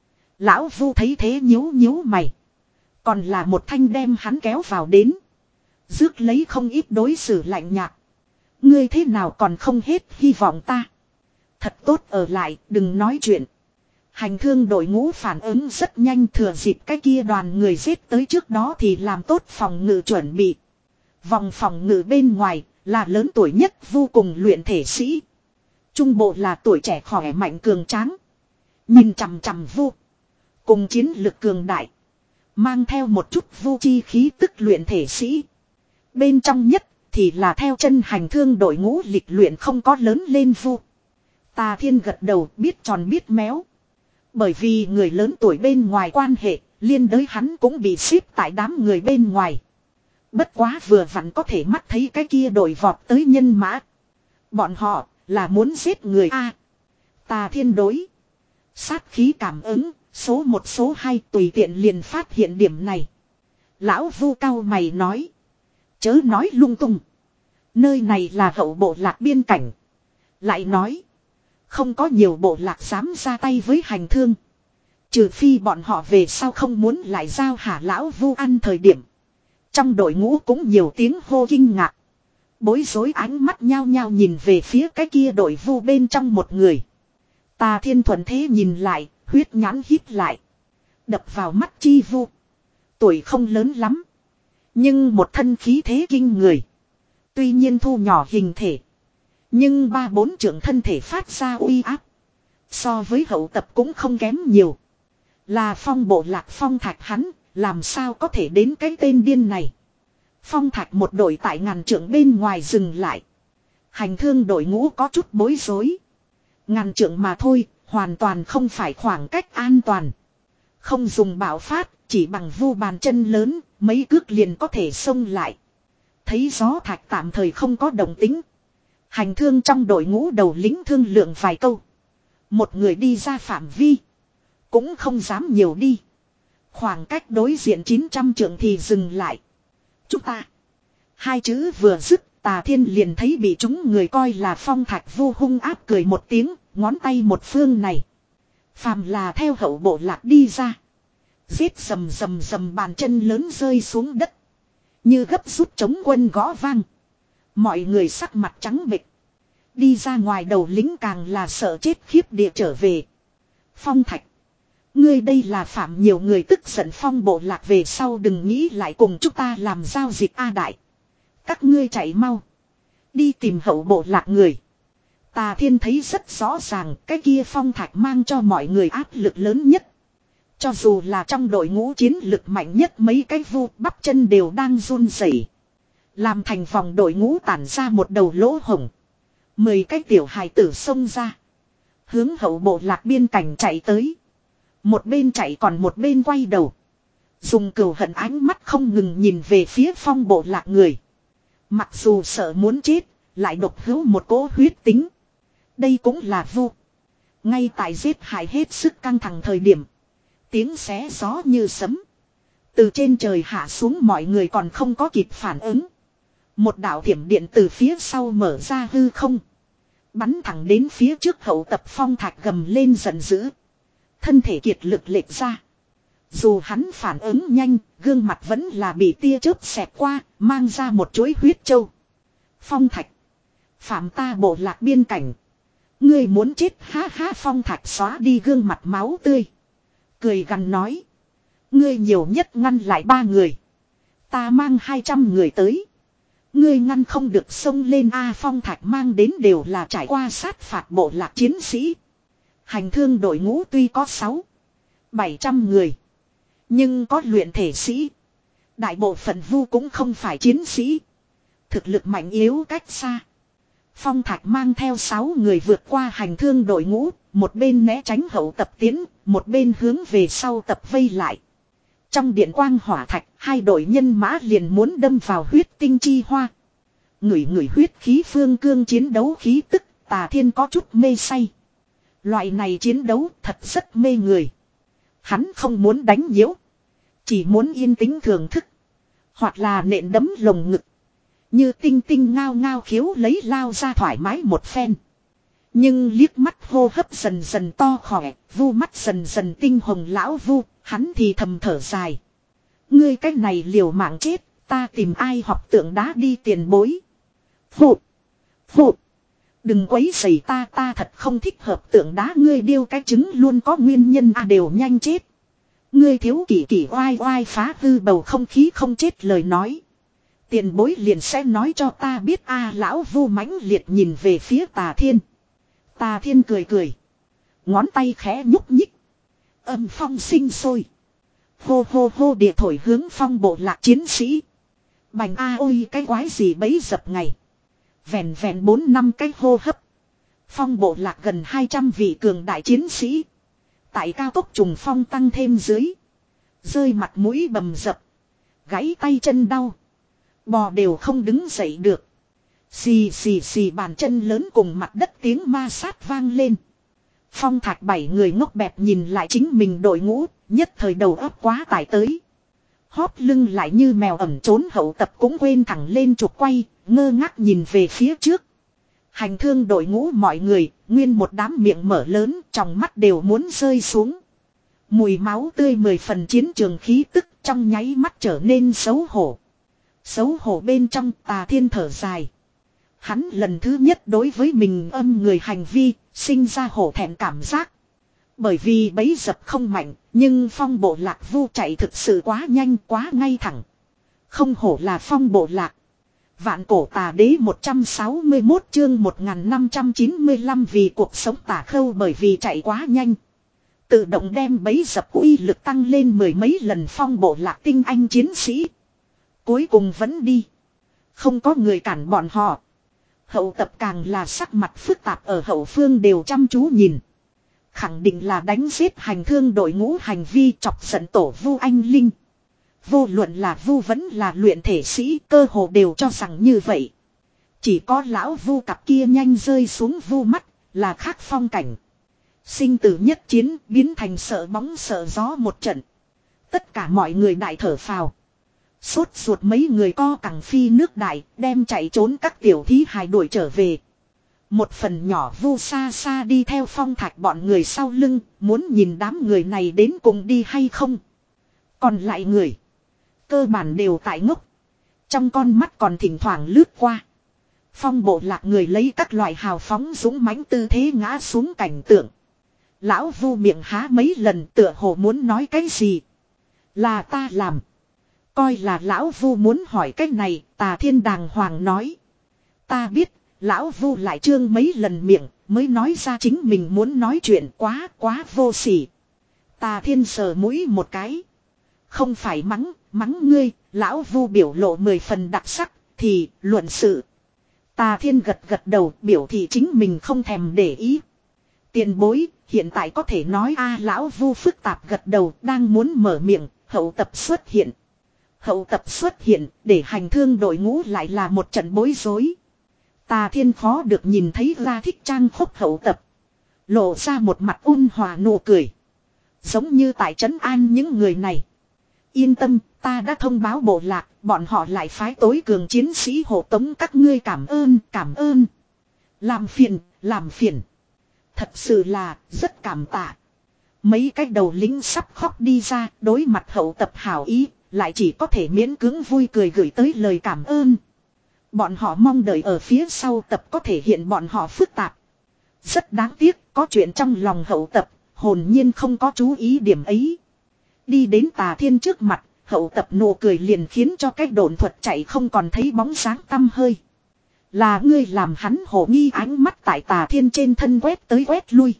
Lão Vu thấy thế nhíu nhíu mày. Còn là một thanh đem hắn kéo vào đến. Rước lấy không ít đối xử lạnh nhạt. Ngươi thế nào còn không hết hy vọng ta. Thật tốt ở lại, đừng nói chuyện. Hành thương đội ngũ phản ứng rất nhanh, thừa dịp cái kia đoàn người giết tới trước đó thì làm tốt phòng ngự chuẩn bị. Vòng phòng ngự bên ngoài là lớn tuổi nhất vô cùng luyện thể sĩ. Trung bộ là tuổi trẻ khỏe mạnh cường tráng. Nhìn chằm chằm vô. Cùng chiến lực cường đại. Mang theo một chút vô chi khí tức luyện thể sĩ. Bên trong nhất thì là theo chân hành thương đội ngũ lịch luyện không có lớn lên vô. Tà Thiên gật đầu biết tròn biết méo. Bởi vì người lớn tuổi bên ngoài quan hệ, liên đới hắn cũng bị xếp tại đám người bên ngoài. Bất quá vừa vặn có thể mắt thấy cái kia đội vọt tới nhân mã. Bọn họ là muốn giết người A. Tà Thiên đối. Sát khí cảm ứng, số một số hai tùy tiện liền phát hiện điểm này. Lão Vu cao mày nói. Chớ nói lung tung. Nơi này là hậu bộ lạc biên cảnh. Lại nói. Không có nhiều bộ lạc dám ra tay với hành thương. Trừ phi bọn họ về sau không muốn lại giao hả lão Vu ăn thời điểm. Trong đội ngũ cũng nhiều tiếng hô kinh ngạc. Bối rối ánh mắt nhao nhao nhìn về phía cái kia đội Vu bên trong một người. Tà Thiên thuận thế nhìn lại, huyết nhãn hít lại. Đập vào mắt chi Vu. Tuổi không lớn lắm. Nhưng một thân khí thế kinh người. Tuy nhiên thu nhỏ hình thể. Nhưng ba bốn trưởng thân thể phát ra uy áp. So với hậu tập cũng không kém nhiều. Là phong bộ lạc phong thạch hắn, làm sao có thể đến cái tên điên này. Phong thạch một đội tại ngàn trượng bên ngoài dừng lại. Hành thương đội ngũ có chút bối rối. Ngàn trượng mà thôi, hoàn toàn không phải khoảng cách an toàn. Không dùng bạo phát, chỉ bằng vu bàn chân lớn, mấy cước liền có thể xông lại. Thấy gió thạch tạm thời không có động tính. Hành thương trong đội ngũ đầu lính thương lượng vài câu. Một người đi ra phạm vi. Cũng không dám nhiều đi. Khoảng cách đối diện chín trăm trượng thì dừng lại. Chúng ta. Hai chữ vừa dứt, Tà Thiên liền thấy bị chúng người coi là phong thạch vô hung áp cười một tiếng, ngón tay một phương này. Phàm là theo hậu bộ lạc đi ra. Giết rầm rầm rầm bàn chân lớn rơi xuống đất. Như gấp rút chống quân gõ vang. Mọi người sắc mặt trắng bệch. Đi ra ngoài đầu lính càng là sợ chết khiếp địa trở về. Phong thạch. Ngươi đây là phạm nhiều người tức giận phong bộ lạc về sau đừng nghĩ lại cùng chúng ta làm giao dịch A đại. Các ngươi chạy mau. Đi tìm hậu bộ lạc người. Tà Thiên thấy rất rõ ràng cái kia phong thạch mang cho mọi người áp lực lớn nhất. Cho dù là trong đội ngũ chiến lực mạnh nhất mấy cái vu bắp chân đều đang run rẩy. Làm thành vòng đội ngũ tản ra một đầu lỗ hổng. Mười cái tiểu hài tử xông ra. Hướng hậu bộ lạc biên cảnh chạy tới. Một bên chạy còn một bên quay đầu. Dùng cừu hận ánh mắt không ngừng nhìn về phía phong bộ lạc người. Mặc dù sợ muốn chết, lại độc hữu một cỗ huyết tính. Đây cũng là vu. Ngay tại giết hại hết sức căng thẳng thời điểm. Tiếng xé gió như sấm. Từ trên trời hạ xuống mọi người còn không có kịp phản ứng. Một đạo thiểm điện từ phía sau mở ra hư không. Bắn thẳng đến phía trước hậu tập phong thạch gầm lên giận dữ. Thân thể kiệt lực lệch ra. Dù hắn phản ứng nhanh, gương mặt vẫn là bị tia chớp xẹt qua, mang ra một chuỗi huyết châu. Phong thạch. Phạm ta bộ lạc biên cảnh. Ngươi muốn chết ha ha phong thạch xóa đi gương mặt máu tươi. Cười gằn nói. Ngươi nhiều nhất ngăn lại ba người. Ta mang hai trăm người tới. Ngươi ngăn không được xông lên A phong thạch mang đến đều là trải qua sát phạt bộ lạc chiến sĩ. Hành thương đội ngũ tuy có sáu, bảy trăm người. Nhưng có luyện thể sĩ. Đại bộ phận vu cũng không phải chiến sĩ. Thực lực mạnh yếu cách xa. Phong thạch mang theo sáu người vượt qua hành thương đội ngũ. Một bên né tránh hậu tập tiến. Một bên hướng về sau tập vây lại. Trong điện quang hỏa thạch. Hai đội nhân mã liền muốn đâm vào huyết tinh chi hoa. Ngửi ngửi huyết khí phương cương chiến đấu khí tức. Tà Thiên có chút mê say. Loại này chiến đấu thật rất mê người. Hắn không muốn đánh nhiễu. Chỉ muốn yên tĩnh thưởng thức. Hoặc là nện đấm lồng ngực. Như tinh tinh ngao ngao khiếu lấy lao ra thoải mái một phen. Nhưng liếc mắt hô hấp dần dần to khỏe. Vu mắt dần dần tinh hồng lão vu. Hắn thì thầm thở dài. Ngươi cách này liều mạng chết. Ta tìm ai học tượng đá đi tiền bối. Phụ. Phụ. Đừng quấy rầy ta ta thật không thích hợp tượng đá ngươi điêu cái trứng luôn có nguyên nhân à đều nhanh chết. Ngươi thiếu kỷ kỷ oai oai phá hư bầu không khí không chết lời nói. Tiền bối liền sẽ nói cho ta biết a lão vu mãnh liệt nhìn về phía Tà Thiên. Tà Thiên cười cười. Ngón tay khẽ nhúc nhích. Âm phong sinh sôi. Hô hô hô địa thổi hướng phong bộ lạc chiến sĩ. Bành a ôi cái quái gì bấy dập ngày. Vẹn vẹn bốn năm cái hô hấp. Phong bộ lạc gần hai trăm vị cường đại chiến sĩ. Tại cao tốc trùng phong tăng thêm dưới. Rơi mặt mũi bầm dập. Gãy tay chân đau. Bò đều không đứng dậy được. Xì xì xì bàn chân lớn cùng mặt đất tiếng ma sát vang lên. Phong thạch bảy người ngốc bẹp nhìn lại chính mình đội ngũ. Nhất thời đầu óc quá tải tới. Hóp lưng lại như mèo ẩm trốn hậu tập cũng quên thẳng lên trục quay. Ngơ ngác nhìn về phía trước. Hành thương đội ngũ mọi người, nguyên một đám miệng mở lớn, trong mắt đều muốn rơi xuống. Mùi máu tươi mười phần chiến trường khí tức trong nháy mắt trở nên xấu hổ. Xấu hổ bên trong Tà Thiên thở dài. Hắn lần thứ nhất đối với mình âm người hành vi, sinh ra hổ thẹn cảm giác. Bởi vì bấy dập không mạnh, nhưng phong bộ lạc vu chạy thực sự quá nhanh quá ngay thẳng. Không hổ là phong bộ lạc. Vạn cổ tà đế một trăm sáu mươi mốt chương một nghìn năm trăm chín mươi lăm vì cuộc sống tà khâu bởi vì chạy quá nhanh. Tự động đem bấy dập uy lực tăng lên mười mấy lần phong bộ lạc tinh anh chiến sĩ. Cuối cùng vẫn đi. Không có người cản bọn họ. Hậu tập càng là sắc mặt phức tạp ở hậu phương đều chăm chú nhìn. Khẳng định là đánh giết hành thương đội ngũ hành vi chọc giận tổ Vu Anh Linh. Vô luận là Vu vẫn là luyện thể sĩ, cơ hồ đều cho rằng như vậy. Chỉ có lão Vu cặp kia nhanh rơi xuống Vu mắt, là khác phong cảnh. Sinh tử nhất chiến biến thành sợ bóng sợ gió một trận. Tất cả mọi người đại thở phào. Sốt ruột mấy người co cẳng phi nước đại, đem chạy trốn các tiểu thí hài đuổi trở về. Một phần nhỏ Vu xa xa đi theo Phong Thạch bọn người sau lưng, muốn nhìn đám người này đến cùng đi hay không. Còn lại người, cơ bản đều tại ngốc. Trong con mắt còn thỉnh thoảng lướt qua. Phong bộ lạc người lấy các loại hào phóng dũng mãnh tư thế ngã xuống cảnh tượng. Lão Vu miệng há mấy lần tựa hồ muốn nói cái gì. Là ta làm. Coi là lão Vu muốn hỏi cái này, Tà Thiên đàng hoàng nói. Ta biết, lão Vu lại trương mấy lần miệng, mới nói ra chính mình muốn nói chuyện quá quá vô sỉ. Tà Thiên sờ mũi một cái. Không phải mắng, mắng ngươi, lão Vu biểu lộ mười phần đặc sắc, thì, luận sự. Tà Thiên gật gật đầu, biểu thị chính mình không thèm để ý. Tiền bối, hiện tại có thể nói a lão Vu phức tạp gật đầu, đang muốn mở miệng, hậu tập xuất hiện. Hậu tập xuất hiện, để hành thương đội ngũ lại là một trận bối rối. Tà Thiên khó được nhìn thấy ra thích trang khốc hậu tập. Lộ ra một mặt ôn hòa nụ cười. Giống như tại trấn an những người này. Yên tâm, ta đã thông báo bộ lạc, bọn họ lại phái tối cường chiến sĩ hộ tống các ngươi, cảm ơn, cảm ơn. Làm phiền, làm phiền. Thật sự là, rất cảm tạ. Mấy cái đầu lính sắp khóc đi ra, đối mặt hậu tập hảo ý, lại chỉ có thể miễn cưỡng vui cười gửi tới lời cảm ơn. Bọn họ mong đợi ở phía sau tập có thể hiện bọn họ phức tạp. Rất đáng tiếc, có chuyện trong lòng hậu tập, hồn nhiên không có chú ý điểm ấy. Đi đến Tà Thiên trước mặt, hậu tập nụ cười liền khiến cho cái độn thuật chạy không còn thấy bóng dáng tăm hơi. Là ngươi làm hắn hổ nghi, ánh mắt tại Tà Thiên trên thân quét tới quét lui.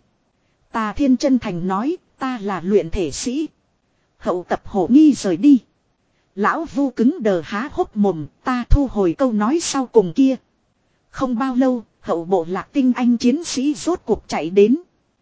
Tà Thiên chân thành nói, ta là luyện thể sĩ. Hậu tập hổ nghi rời đi. Lão Vu cứng đờ há hốc mồm, ta thu hồi câu nói sau cùng kia. Không bao lâu, hậu bộ lạc tinh anh chiến sĩ rốt cuộc chạy đến.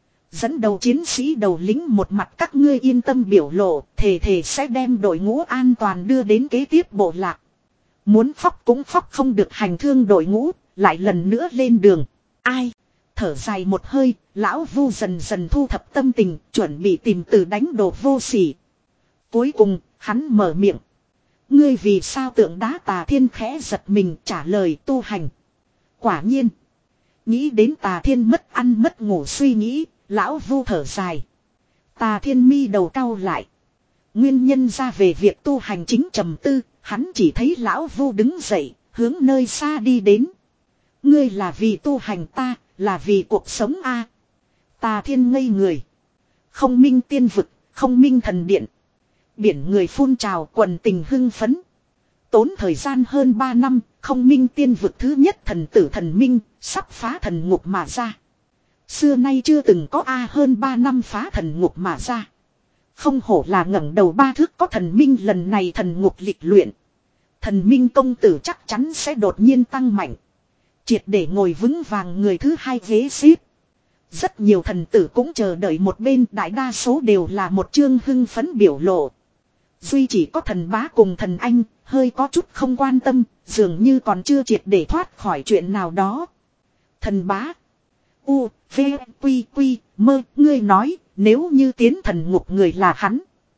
Dẫn đầu chiến sĩ đầu lính một mặt các ngươi yên tâm biểu lộ, thề thề sẽ đem đội ngũ an toàn đưa đến kế tiếp bộ lạc. Muốn phóc cũng phóc không được, hành thương đội ngũ, lại lần nữa lên đường. Ai? Thở dài một hơi, lão Vu dần dần thu thập tâm tình, chuẩn bị tìm từ đánh đồ vô sỉ. Cuối cùng, hắn mở miệng. Ngươi vì sao tượng đá? Tà Thiên khẽ giật mình trả lời, tu hành. Quả nhiên. Nghĩ đến Tà Thiên mất ăn mất ngủ suy nghĩ, lão Vu thở dài. Tà Thiên mi đầu cau lại. Nguyên nhân ra về việc tu hành chính trầm tư, hắn chỉ thấy lão Vu đứng dậy, hướng nơi xa đi đến. Ngươi là vì tu hành, ta là vì cuộc sống a. Tà Thiên ngây người. Không minh tiên vực, không minh thần điện. Biển người phun trào, quần tình hưng phấn. Tốn thời gian hơn ba năm, không minh tiên vực thứ nhất thần tử thần minh, sắp phá thần ngục mà ra. Xưa nay chưa từng có a hơn ba năm phá thần ngục mà ra. Không hổ là ngẩng đầu ba thước có thần minh, lần này thần ngục lịch luyện. Thần minh công tử chắc chắn sẽ đột nhiên tăng mạnh. Triệt để ngồi vững vàng người thứ hai ghế xếp. Rất nhiều thần tử cũng chờ đợi một bên, đại đa số đều là một chương hưng phấn biểu lộ. Duy chỉ có thần bá cùng thần anh, hơi có chút không quan tâm, dường như còn chưa triệt để thoát khỏi chuyện nào đó. Thần bá. U, V, Quy, Quy, mơ, ngươi nói, nếu như tiến thần ngục người là hắn.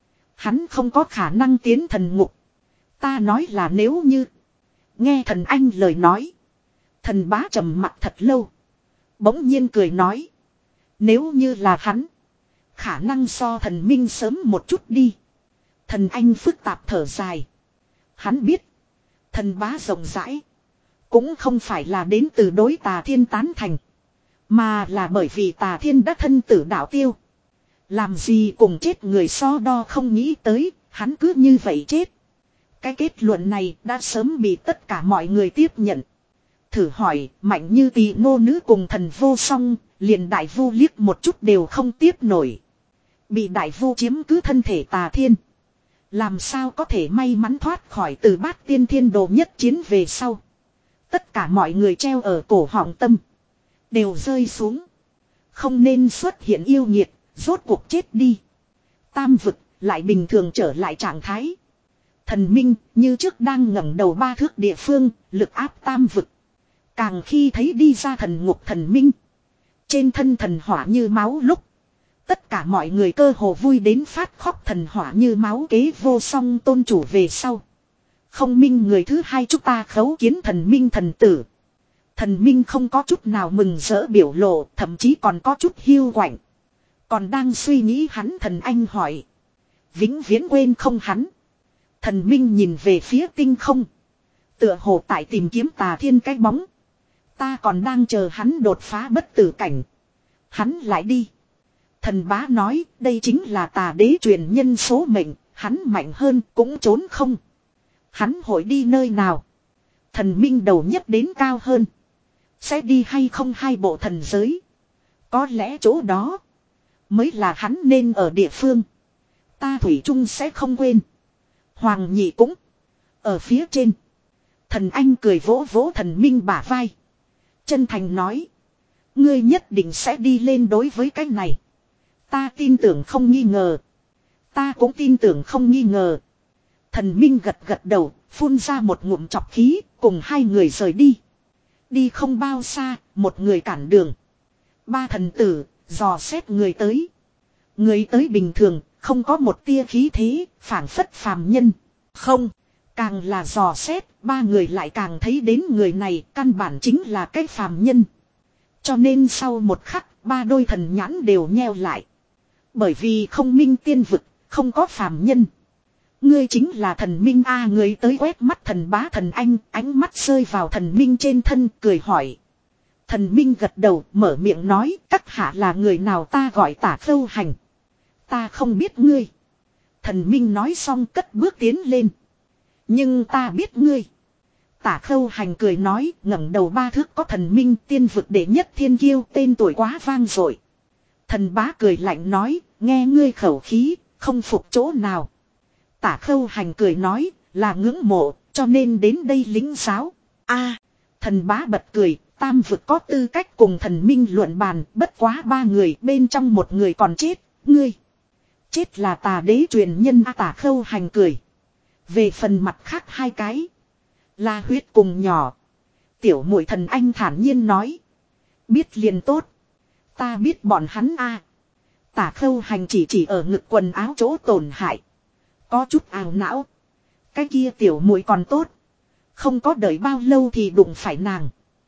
Hắn không có khả năng tiến thần ngục. Ta nói là nếu như. Nghe thần anh lời nói. Thần bá trầm mặt thật lâu. Bỗng nhiên cười nói. Nếu như là hắn. Khả năng so thần minh sớm một chút đi. Thần anh phức tạp thở dài. Hắn biết. Thần bá rộng rãi. Cũng không phải là đến từ đối Tà Thiên tán thành. Mà là bởi vì Tà Thiên đã thân tử đạo tiêu. Làm gì cùng chết người so đo, không nghĩ tới. Hắn cứ như vậy chết. Cái kết luận này đã sớm bị tất cả mọi người tiếp nhận. Thử hỏi, mạnh như Tỳ Ngô Nữ cùng thần vô song, liền đại vu liếc một chút đều không tiếp nổi. Bị đại vu chiếm cứ thân thể Tà Thiên. Làm sao có thể may mắn thoát khỏi từ bát tiên thiên đồ nhất chiến về sau. Tất cả mọi người treo ở cổ họng tâm. Đều rơi xuống. Không nên xuất hiện yêu nghiệt, rốt cuộc chết đi. Tam vực, lại bình thường trở lại trạng thái. Thần minh, như trước đang ngẩng đầu ba thước địa phương, lực áp tam vực. Càng khi thấy đi ra thần ngục thần minh. Trên thân thần hỏa như máu lúc. Tất cả mọi người cơ hồ vui đến phát khóc, thần hỏa như máu kế vô song tôn chủ về sau. Không minh người thứ hai chúng ta khấu kiến thần minh thần tử. Thần minh không có chút nào mừng rỡ biểu lộ, thậm chí còn có chút hiu quạnh. Còn đang suy nghĩ hắn thần anh hỏi. Vĩnh viễn quên không hắn. Thần minh nhìn về phía tinh không. Tựa hồ tại tìm kiếm tà thiên cái bóng. Ta còn đang chờ hắn đột phá bất tử cảnh. Hắn lại đi. Thần bá nói đây chính là tà đế truyền nhân số mệnh. Hắn mạnh hơn cũng trốn không. Hắn hội đi nơi nào. Thần minh đầu nhất đến cao hơn. Sẽ đi hay không hai bộ thần giới. Có lẽ chỗ đó. Mới là hắn nên ở địa phương. Ta thủy chung sẽ không quên. Hoàng nhị cũng. Ở phía trên. Thần anh cười vỗ vỗ thần minh bả vai. Chân thành nói. Ngươi nhất định sẽ đi lên đối với cái này. Ta tin tưởng không nghi ngờ. Ta cũng tin tưởng không nghi ngờ. Thần minh gật gật đầu. Phun ra một ngụm chọc khí. Cùng hai người rời đi. Đi không bao xa. Một người cản đường. Ba thần tử. Dò xét người tới. Người tới bình thường. Không có một tia khí thế. Phảng phất phàm nhân. Không. Càng là dò xét. Ba người lại càng thấy đến người này. Căn bản chính là cái phàm nhân. Cho nên sau một khắc. Ba đôi thần nhãn đều nheo lại. Bởi vì không minh tiên vực. Không có phàm nhân. Ngươi chính là thần minh a. Người tới quét mắt thần bá thần anh. Ánh mắt rơi vào thần minh trên thân. Cười hỏi. Thần minh gật đầu. Mở miệng nói. Các hạ là người nào ta gọi Tả Khâu Hành. Ta không biết ngươi. Thần minh nói xong cất bước tiến lên. Nhưng ta biết ngươi. Tả Khâu Hành cười nói. Ngẩng đầu ba thước có thần minh tiên vực đệ nhất thiên kiêu. Tên tuổi quá vang dội. Thần bá cười lạnh nói. Nghe ngươi khẩu khí. Không phục chỗ nào. Tả Khâu Hành cười nói. Là ngưỡng mộ. Cho nên đến đây lính giáo. A. Thần bá bật cười. Tam vực có tư cách cùng thần minh luận bàn. Bất quá ba người. Bên trong một người còn chết. Ngươi. Chết là tà đế truyền nhân. A. Tả Khâu Hành cười. Về phần mặt khác hai cái. La huyết cùng nhỏ. Tiểu muội thần anh thản nhiên nói. Biết liền tốt. Ta biết bọn hắn a. Tả Khâu Hành chỉ chỉ ở ngực quần áo chỗ tổn hại. Có chút ảo não. Cái kia tiểu muội còn tốt. Không có đợi bao lâu thì đụng phải nàng.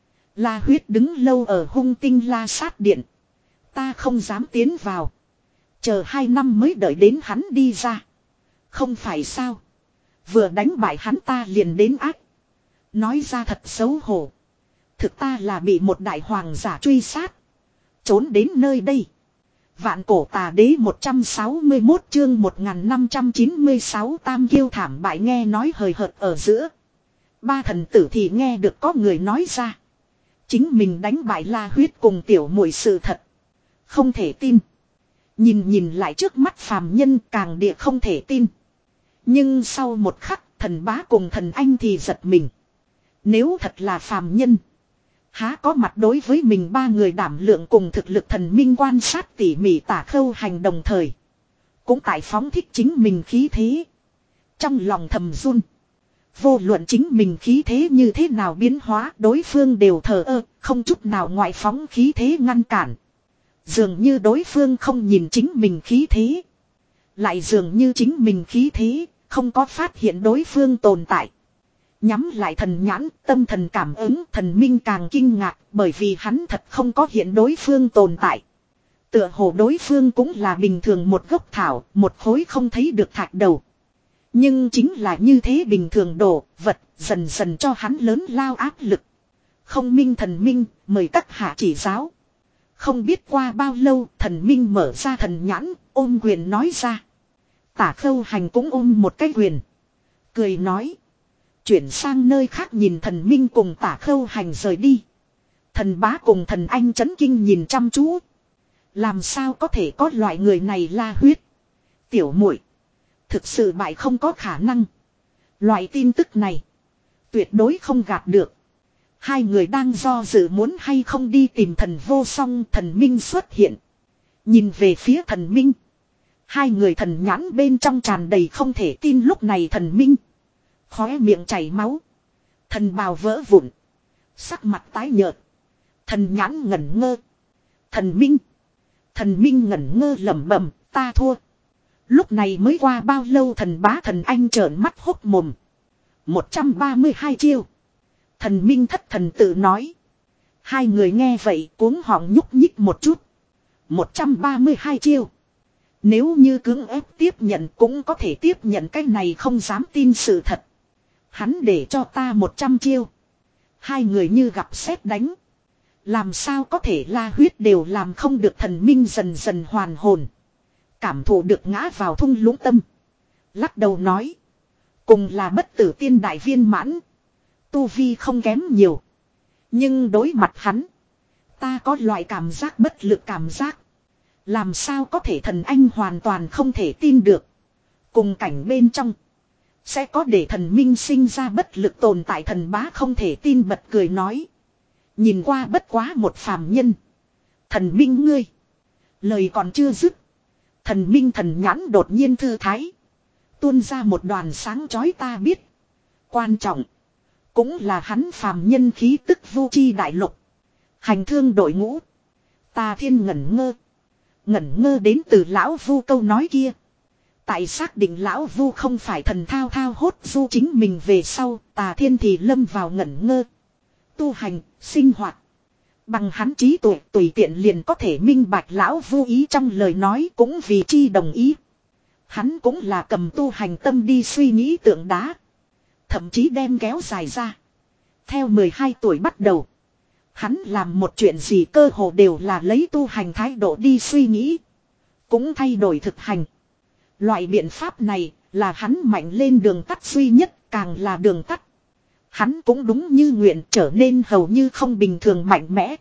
La huyết đứng lâu ở hung tinh la sát điện. Ta không dám tiến vào. Chờ hai năm mới đợi đến hắn đi ra. Không phải sao. Vừa đánh bại hắn ta liền đến ác. Nói ra thật xấu hổ. Thực ta là bị một đại hoàng giả truy sát. Trốn đến nơi đây. Vạn cổ tà đế một trăm sáu mươi mốt chương một nghìn năm trăm chín mươi sáu tam kiêu thảm bại nghe nói hời hợt ở giữa. Ba thần tử thì nghe được có người nói ra. Chính mình đánh bại La huyết cùng tiểu muội sự thật. Không thể tin. Nhìn nhìn lại trước mắt phàm nhân càng địa không thể tin. Nhưng sau một khắc thần bá cùng thần anh thì giật mình. Nếu thật là phàm nhân. Há có mặt đối với mình ba người đảm lượng cùng thực lực thần minh quan sát tỉ mỉ Tả Khâu Hành đồng thời. Cũng tại phóng thích chính mình khí thế. Trong lòng thầm run. Vô luận chính mình khí thế như thế nào biến hóa đối phương đều thờ ơ, không chút nào ngoại phóng khí thế ngăn cản. Dường như đối phương không nhìn chính mình khí thế. Lại dường như chính mình khí thế, không có phát hiện đối phương tồn tại. Nhắm lại thần nhãn, tâm thần cảm ứng, thần minh càng kinh ngạc bởi vì hắn thật không có hiện đối phương tồn tại. Tựa hồ đối phương cũng là bình thường một gốc thảo, một khối không thấy được thạch đầu. Nhưng chính là như thế bình thường đồ, vật, dần dần cho hắn lớn lao áp lực. Không minh thần minh, mời các hạ chỉ giáo. Không biết qua bao lâu, thần minh mở ra thần nhãn, ôm quyền nói ra. Tả Khâu Hành cũng ôm một cái quyền. Cười nói. Chuyển sang nơi khác nhìn thần minh cùng Tả Khâu Hành rời đi. Thần bá cùng thần anh chấn kinh nhìn chăm chú. Làm sao có thể có loại người này La huyết. Tiểu muội thực sự bại không có khả năng. Loại tin tức này tuyệt đối không gạt được. Hai người đang do dự muốn hay không đi tìm thần vô song, thần minh xuất hiện. Nhìn về phía thần minh. Hai người thần nhãn bên trong tràn đầy không thể tin, lúc này thần minh khóe miệng chảy máu, thần bào vỡ vụn, sắc mặt tái nhợt, thần nhãn ngẩn ngơ. Thần minh, thần minh ngẩn ngơ lẩm bẩm, ta thua. Lúc này mới qua bao lâu, thần bá thần anh trợn mắt hốt mồm. một trăm ba mươi hai chiêu. Thần minh thất thần tự nói. Hai người nghe vậy cuống họng nhúc nhích một chút. một trăm ba mươi hai chiêu. Nếu như cưỡng ép tiếp nhận cũng có thể tiếp nhận, cái này không dám tin sự thật. Hắn để cho ta một trăm chiêu. Hai người như gặp sét đánh. Làm sao có thể, la huyết đều làm không được. Thần minh dần dần hoàn hồn. Cảm thụ được ngã vào thung lũng tâm. Lắc đầu nói. Cùng là bất tử tiên đại viên mãn. Tu vi không kém nhiều. Nhưng đối mặt hắn, ta có loại cảm giác bất lực cảm giác. Làm sao có thể, thần anh hoàn toàn không thể tin được. Cùng cảnh bên trong sẽ có để thần minh sinh ra bất lực tồn tại. Thần bá không thể tin bật cười nói. Nhìn qua bất quá một phàm nhân. Thần minh ngươi. Lời còn chưa dứt. Thần minh thần nhãn đột nhiên thư thái. Tuôn ra một đoàn sáng chói, ta biết. Quan trọng. Cũng là hắn phàm nhân khí tức vô chi đại lục. Hành thương đội ngũ. Tà Thiên ngẩn ngơ. Ngẩn ngơ đến từ lão vu câu nói kia. Tại xác định lão vu không phải thần thao thao hốt du chính mình về sau, Tà Thiên thì lâm vào ngẩn ngơ. Tu hành, sinh hoạt. Bằng hắn trí tuệ tùy tiện liền có thể minh bạch lão vu ý trong lời nói, cũng vì chi đồng ý. Hắn cũng là cầm tu hành tâm đi suy nghĩ tượng đá. Thậm chí đem kéo dài ra. Theo mười hai tuổi bắt đầu, hắn làm một chuyện gì cơ hồ đều là lấy tu hành thái độ đi suy nghĩ. Cũng thay đổi thực hành. Loại biện pháp này là hắn mạnh lên đường tắt duy nhất, càng là đường tắt. Hắn cũng đúng như nguyện trở nên hầu như không bình thường mạnh mẽ.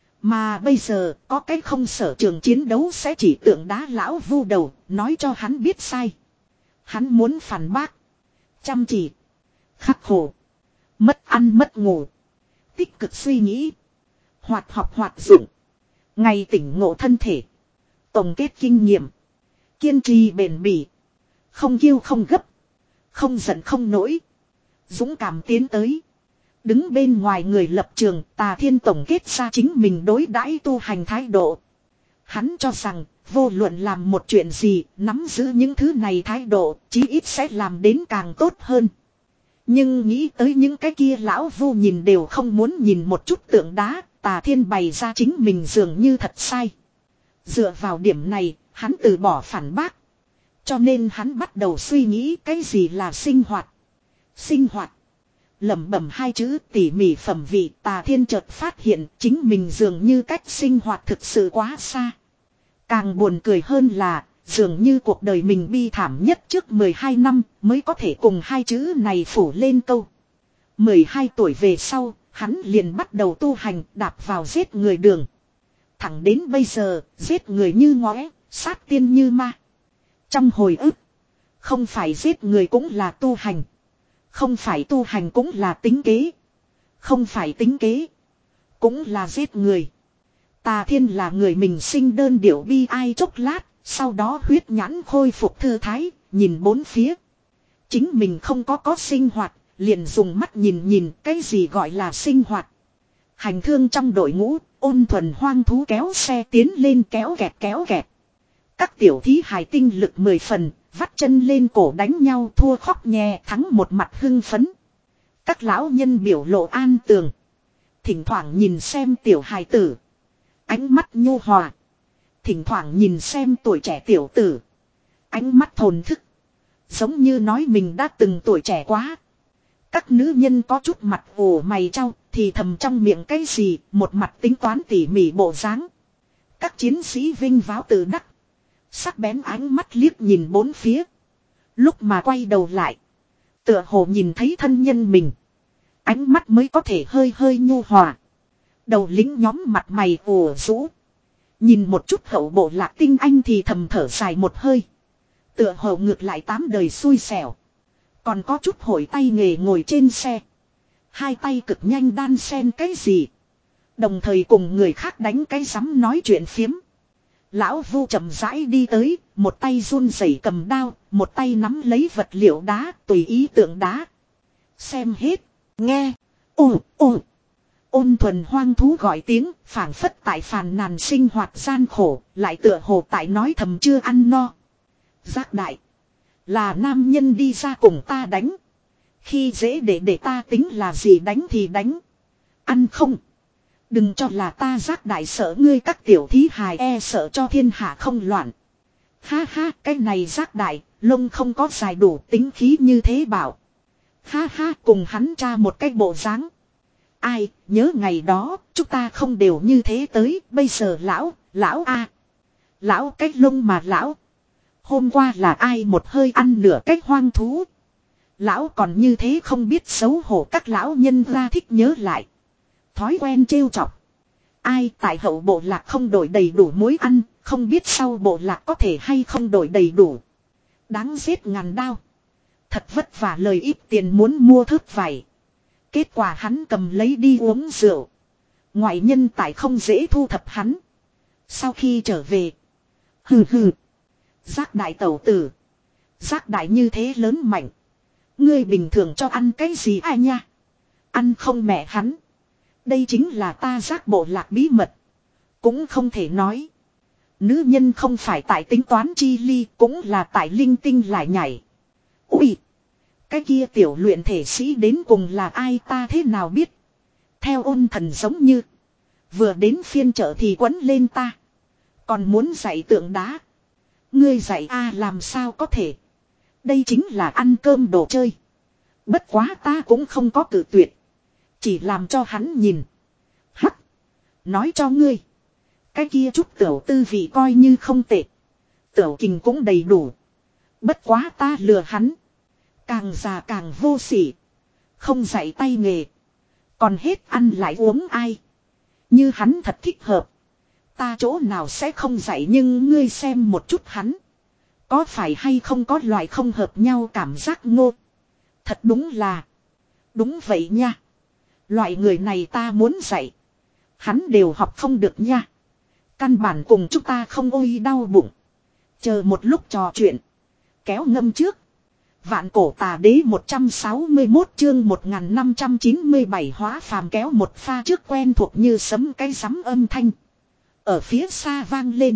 Mà bây giờ có cái không sở trường chiến đấu sẽ chỉ tượng đá lão vu đầu, nói cho hắn biết sai. Hắn muốn phản bác. Chăm chỉ. Khắc khổ. Mất ăn mất ngủ. Tích cực suy nghĩ. Hoạt học hoạt dụng. Ngày tỉnh ngộ thân thể. Tổng kết kinh nghiệm. Kiên trì bền bỉ. Không kiêu không gấp. Không giận không nổi. Dũng cảm tiến tới. Đứng bên ngoài người lập trường, Tà Thiên tổng kết ra chính mình đối đãi tu hành thái độ. Hắn cho rằng, vô luận làm một chuyện gì, nắm giữ những thứ này thái độ, chí ít sẽ làm đến càng tốt hơn. Nhưng nghĩ tới những cái kia lão vu nhìn đều không muốn nhìn một chút tượng đá, Tà Thiên bày ra chính mình dường như thật sai. Dựa vào điểm này, hắn từ bỏ phản bác. Cho nên hắn bắt đầu suy nghĩ cái gì là sinh hoạt. Sinh hoạt. Lẩm bẩm hai chữ tỉ mỉ phẩm vị, Tà Thiên chợt phát hiện chính mình dường như cách sinh hoạt thực sự quá xa. Càng buồn cười hơn là, dường như cuộc đời mình bi thảm nhất trước mười hai năm mới có thể cùng hai chữ này phủ lên câu. mười hai tuổi về sau, hắn liền bắt đầu tu hành, đạp vào giết người đường. Thẳng đến bây giờ, giết người như ngóe, sát tiên như ma. Trong hồi ức, không phải giết người cũng là tu hành. Không phải tu hành cũng là tính kế. Không phải tính kế, cũng là giết người. Tà Thiên là người mình sinh đơn điệu bi ai chốc lát, sau đó huyết nhãn khôi phục thư thái, nhìn bốn phía. Chính mình không có có sinh hoạt, liền dùng mắt nhìn nhìn cái gì gọi là sinh hoạt. Hành thương trong đội ngũ, ôn thuần hoang thú kéo xe tiến lên kéo kẹt kéo kẹt. Các tiểu thí hài tinh lực mười phần, vắt chân lên cổ đánh nhau thua khóc nhè thắng một mặt hưng phấn. Các lão nhân biểu lộ an tường. Thỉnh thoảng nhìn xem tiểu hài tử. Ánh mắt nhu hòa. Thỉnh thoảng nhìn xem tuổi trẻ tiểu tử. Ánh mắt thồn thức. Giống như nói mình đã từng tuổi trẻ quá. Các nữ nhân có chút mặt ủ mày trao thì thầm trong miệng cái gì, một mặt tính toán tỉ mỉ bộ dáng. Các chiến sĩ vinh váo tự đắc. Sắc bén ánh mắt liếc nhìn bốn phía. Lúc mà quay đầu lại, tựa hồ nhìn thấy thân nhân mình, ánh mắt mới có thể hơi hơi nhu hòa. Đầu lính nhóm mặt mày ủ rũ. Nhìn một chút hậu bộ lạc tinh anh thì thầm thở dài một hơi. Tựa hồ ngược lại tám đời xui xẻo. Còn có chút hổi tay nghề ngồi trên xe. Hai tay cực nhanh đan sen cái gì. Đồng thời cùng người khác đánh cái sắm nói chuyện phiếm. Lão Vu chậm rãi đi tới, một tay run rẩy cầm đao, một tay nắm lấy vật liệu đá, tùy ý tượng đá. Xem hết, nghe, ồ, ồ. Ôn thuần hoang thú gọi tiếng, phảng phất tại phàn nàn sinh hoạt gian khổ, lại tựa hồ tại nói thầm chưa ăn no. Giác đại, là nam nhân đi ra cùng ta đánh. Khi dễ để để ta tính là gì đánh thì đánh. Ăn không. Đừng cho là ta giác đại sợ ngươi các tiểu thí hài e sợ cho thiên hạ không loạn. Ha ha, cái này giác đại, lông không có dài đủ tính khí như thế bảo. Ha ha, cùng hắn tra một cái bộ dáng. Ai, nhớ ngày đó, chúng ta không đều như thế tới, bây giờ lão, lão a, lão cái lông mà lão. Hôm qua là ai một hơi ăn nửa cái hoang thú. Lão còn như thế không biết xấu hổ các lão nhân ra thích nhớ lại. Thói quen trêu chọc. Ai tại hậu bộ lạc không đổi đầy đủ muối ăn, không biết sau bộ lạc có thể hay không đổi đầy đủ. Đáng giết ngàn đao. Thật vất vả lời ít tiền muốn mua thớt vải. Kết quả hắn cầm lấy đi uống rượu. Ngoại nhân tại không dễ thu thập hắn. Sau khi trở về. Hừ hừ. Giác đại tẩu tử. Giác đại như thế lớn mạnh. Ngươi bình thường cho ăn cái gì ai nha. Ăn không mẹ hắn. Đây chính là ta giác bộ lạc bí mật. Cũng không thể nói. Nữ nhân không phải tại tính toán chi ly. Cũng là tại linh tinh lại nhảy. Ui. Cái kia tiểu luyện thể sĩ đến cùng là ai ta thế nào biết. Theo ôn thần giống như. Vừa đến phiên chợ thì quấn lên ta. Còn muốn dạy tượng đá. Ngươi dạy a làm sao có thể. Đây chính là ăn cơm đồ chơi. Bất quá ta cũng không có cử tuyệt. Chỉ làm cho hắn nhìn. Hắc. Nói cho ngươi. Cái kia chút tiểu tư vị coi như không tệ. Tiểu kình cũng đầy đủ. Bất quá ta lừa hắn. Càng già càng vô sỉ. Không dạy tay nghề. Còn hết ăn lại uống ai. Như hắn thật thích hợp. Ta chỗ nào sẽ không dạy nhưng ngươi xem một chút hắn. Có phải hay không có loại không hợp nhau cảm giác ngô. Thật đúng là. Đúng vậy nha. Loại người này ta muốn dạy. Hắn đều học không được nha. Căn bản cùng chúng ta không ôi đau bụng. Chờ một lúc trò chuyện. Kéo ngâm trước. Vạn cổ tà đế một trăm sáu mươi mốt chương một nghìn năm trăm chín mươi bảy hóa phàm kéo một pha trước quen thuộc như sấm cái sắm âm thanh. Ở phía xa vang lên.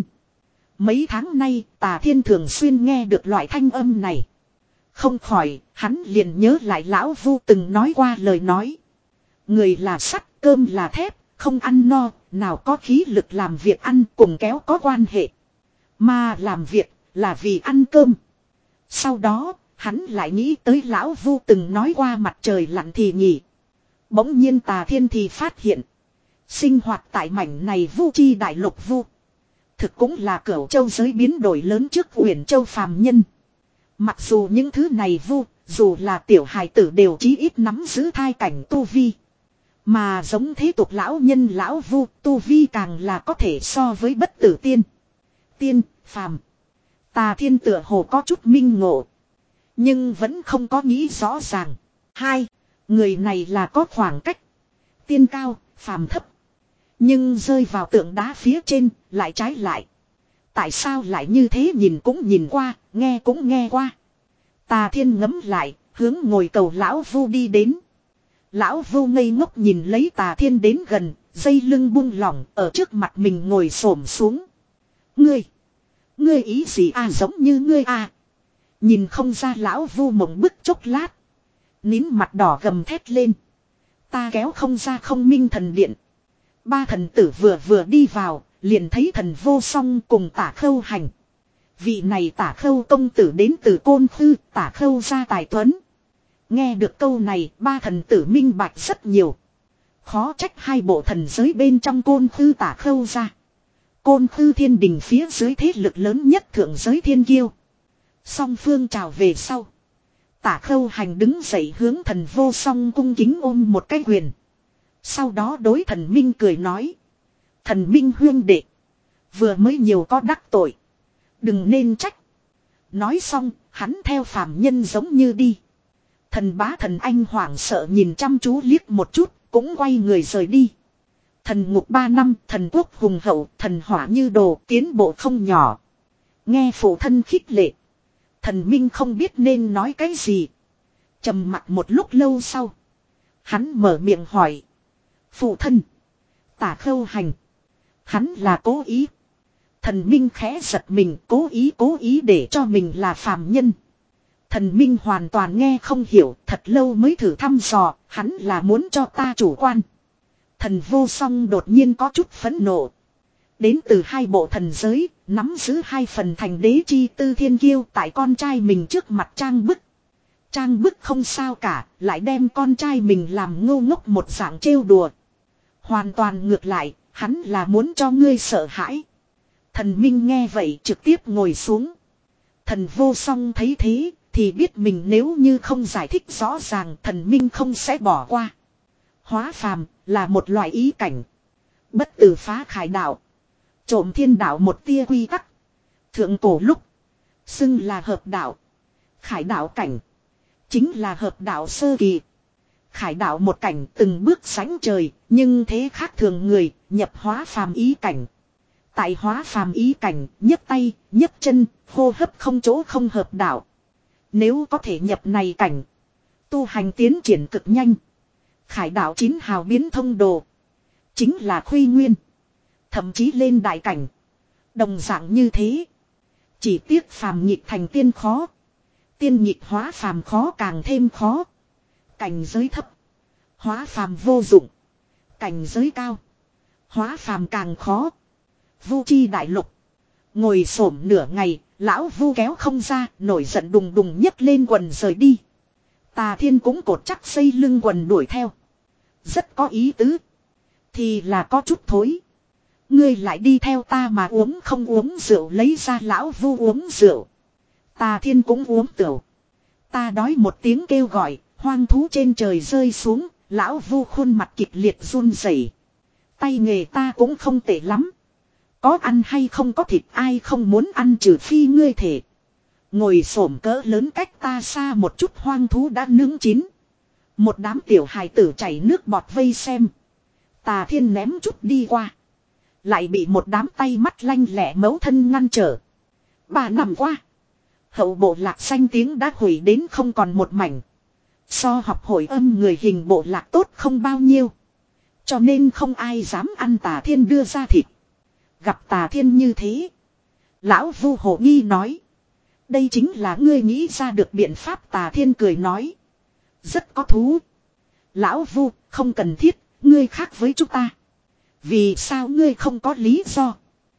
Mấy tháng nay tà thiên thường xuyên nghe được loại thanh âm này. Không khỏi, hắn liền nhớ lại lão Vu từng nói qua lời nói. Người là sắt, cơm là thép, không ăn no, nào có khí lực làm việc ăn cùng kéo có quan hệ. Mà làm việc là vì ăn cơm. Sau đó, hắn lại nghĩ tới lão Vu từng nói qua mặt trời lặn thì nghỉ. Bỗng nhiên tà thiên thì phát hiện. Sinh hoạt tại mảnh này Vu chi đại lục Vu. Thực cũng là cửu châu giới biến đổi lớn trước Uyển Châu phàm nhân. Mặc dù những thứ này Vu, dù là tiểu hài tử đều chí ít nắm giữ thai cảnh tu vi. Mà giống thế tục lão nhân lão Vu, tu vi càng là có thể so với bất tử tiên. Tiên, phàm. Tà thiên tựa hồ có chút minh ngộ. Nhưng vẫn không có nghĩ rõ ràng. Hai, người này là có khoảng cách. Tiên cao, phàm thấp. Nhưng rơi vào tượng đá phía trên, lại trái lại. Tại sao lại như thế nhìn cũng nhìn qua, nghe cũng nghe qua. Tà thiên ngấm lại, hướng ngồi cầu lão Vu đi đến. Lão Vu ngây ngốc nhìn lấy tà thiên đến gần, dây lưng buông lỏng, ở trước mặt mình ngồi xổm xuống. Ngươi, ngươi ý gì à giống như ngươi à. Nhìn không ra lão Vu mộng bức chốc lát. Nín mặt đỏ gầm thét lên. Ta kéo không ra không minh thần điện. Ba thần tử vừa vừa đi vào, liền thấy thần vô song cùng tả khâu hành. Vị này tả khâu công tử đến từ Côn Khư, tả khâu gia tài tuấn. Nghe được câu này, ba thần tử minh bạch rất nhiều. Khó trách hai bộ thần giới bên trong Côn Khư tả khâu gia. Côn Khư thiên đình phía dưới thế lực lớn nhất thượng giới thiên kiêu. Song phương chào về sau. Tả khâu hành đứng dậy hướng thần vô song cung kính ôm một cái quyền. Sau đó đối thần minh cười nói. Thần minh huyên đệ. Vừa mới nhiều có đắc tội. Đừng nên trách. Nói xong, hắn theo phàm nhân giống như đi. Thần bá thần anh hoảng sợ nhìn chăm chú liếc một chút, cũng quay người rời đi. Thần ngục ba năm, thần quốc hùng hậu, thần hỏa như đồ, tiến bộ không nhỏ. Nghe phụ thân khích lệ. Thần minh không biết nên nói cái gì. Trầm mặc một lúc lâu sau. Hắn mở miệng hỏi. Phụ thân. Tả khâu hành. Hắn là cố ý. Thần minh khẽ giật mình, cố ý cố ý để cho mình là phàm nhân. Thần minh hoàn toàn nghe không hiểu, thật lâu mới thử thăm dò, hắn là muốn cho ta chủ quan. Thần vô song đột nhiên có chút phẫn nộ. Đến từ hai bộ thần giới, nắm giữ hai phần thành đế chi tư thiên kiêu tại con trai mình trước mặt trang bức. Trang bức không sao cả, lại đem con trai mình làm ngô ngốc một dạng trêu đùa. Hoàn toàn ngược lại, hắn là muốn cho ngươi sợ hãi. Thần minh nghe vậy trực tiếp ngồi xuống. Thần vô song thấy thế, thì biết mình nếu như không giải thích rõ ràng thần minh không sẽ bỏ qua. Hóa phàm là một loại ý cảnh. Bất tử phá khải đạo. Trộm thiên đạo một tia quy tắc. Thượng cổ lúc. Xưng là hợp đạo. Khải đạo cảnh. Chính là hợp đạo sơ kỳ. Khải đạo một cảnh từng bước sánh trời. Nhưng thế khác thường người nhập hóa phàm ý cảnh. Tại hóa phàm ý cảnh nhấc tay nhấc chân hô hấp không chỗ không hợp đạo. Nếu có thể nhập này cảnh. Tu hành tiến triển cực nhanh. Khải đạo chín hào biến thông đồ. Chính là khuy nguyên. Thậm chí lên đại cảnh. Đồng dạng như thế. Chỉ tiếc phàm nhịp thành tiên khó. Tiên nhịp hóa phàm khó càng thêm khó. Cảnh giới thấp. Hóa phàm vô dụng. Cảnh giới cao. Hóa phàm càng khó. Vu chi đại lục. Ngồi xổm nửa ngày. Lão vu kéo không ra. Nổi giận đùng đùng nhấc lên quần rời đi. Tà Thiên cũng cột chắc xây lưng quần đuổi theo. Rất có ý tứ. Thì là có chút thối. Ngươi lại đi theo ta mà uống không uống rượu lấy ra lão vu uống rượu. Tà Thiên cũng uống tửu. Ta đói một tiếng kêu gọi, hoang thú trên trời rơi xuống, lão vu khuôn mặt kịch liệt run rẩy. Tay nghề ta cũng không tệ lắm. Có ăn hay không có thịt ai không muốn ăn trừ phi ngươi thể. Ngồi xổm cỡ lớn cách ta xa một chút hoang thú đã nướng chín. Một đám tiểu hài tử chảy nước bọt vây xem. Tà Thiên ném chút đi qua. Lại bị một đám tay mắt lanh lẹ mấu thân ngăn trở. Ba năm qua. Hậu bộ lạc xanh tiếng đã hủy đến không còn một mảnh. So học hội âm người hình bộ lạc tốt không bao nhiêu. Cho nên không ai dám ăn Tà Thiên đưa ra thịt. Gặp Tà Thiên như thế. Lão vu hồ nghi nói. Đây chính là ngươi nghĩ ra được biện pháp. Tà Thiên cười nói. Rất có thú. Lão vu không cần thiết. Ngươi khác với chúng ta. Vì sao ngươi không có lý do?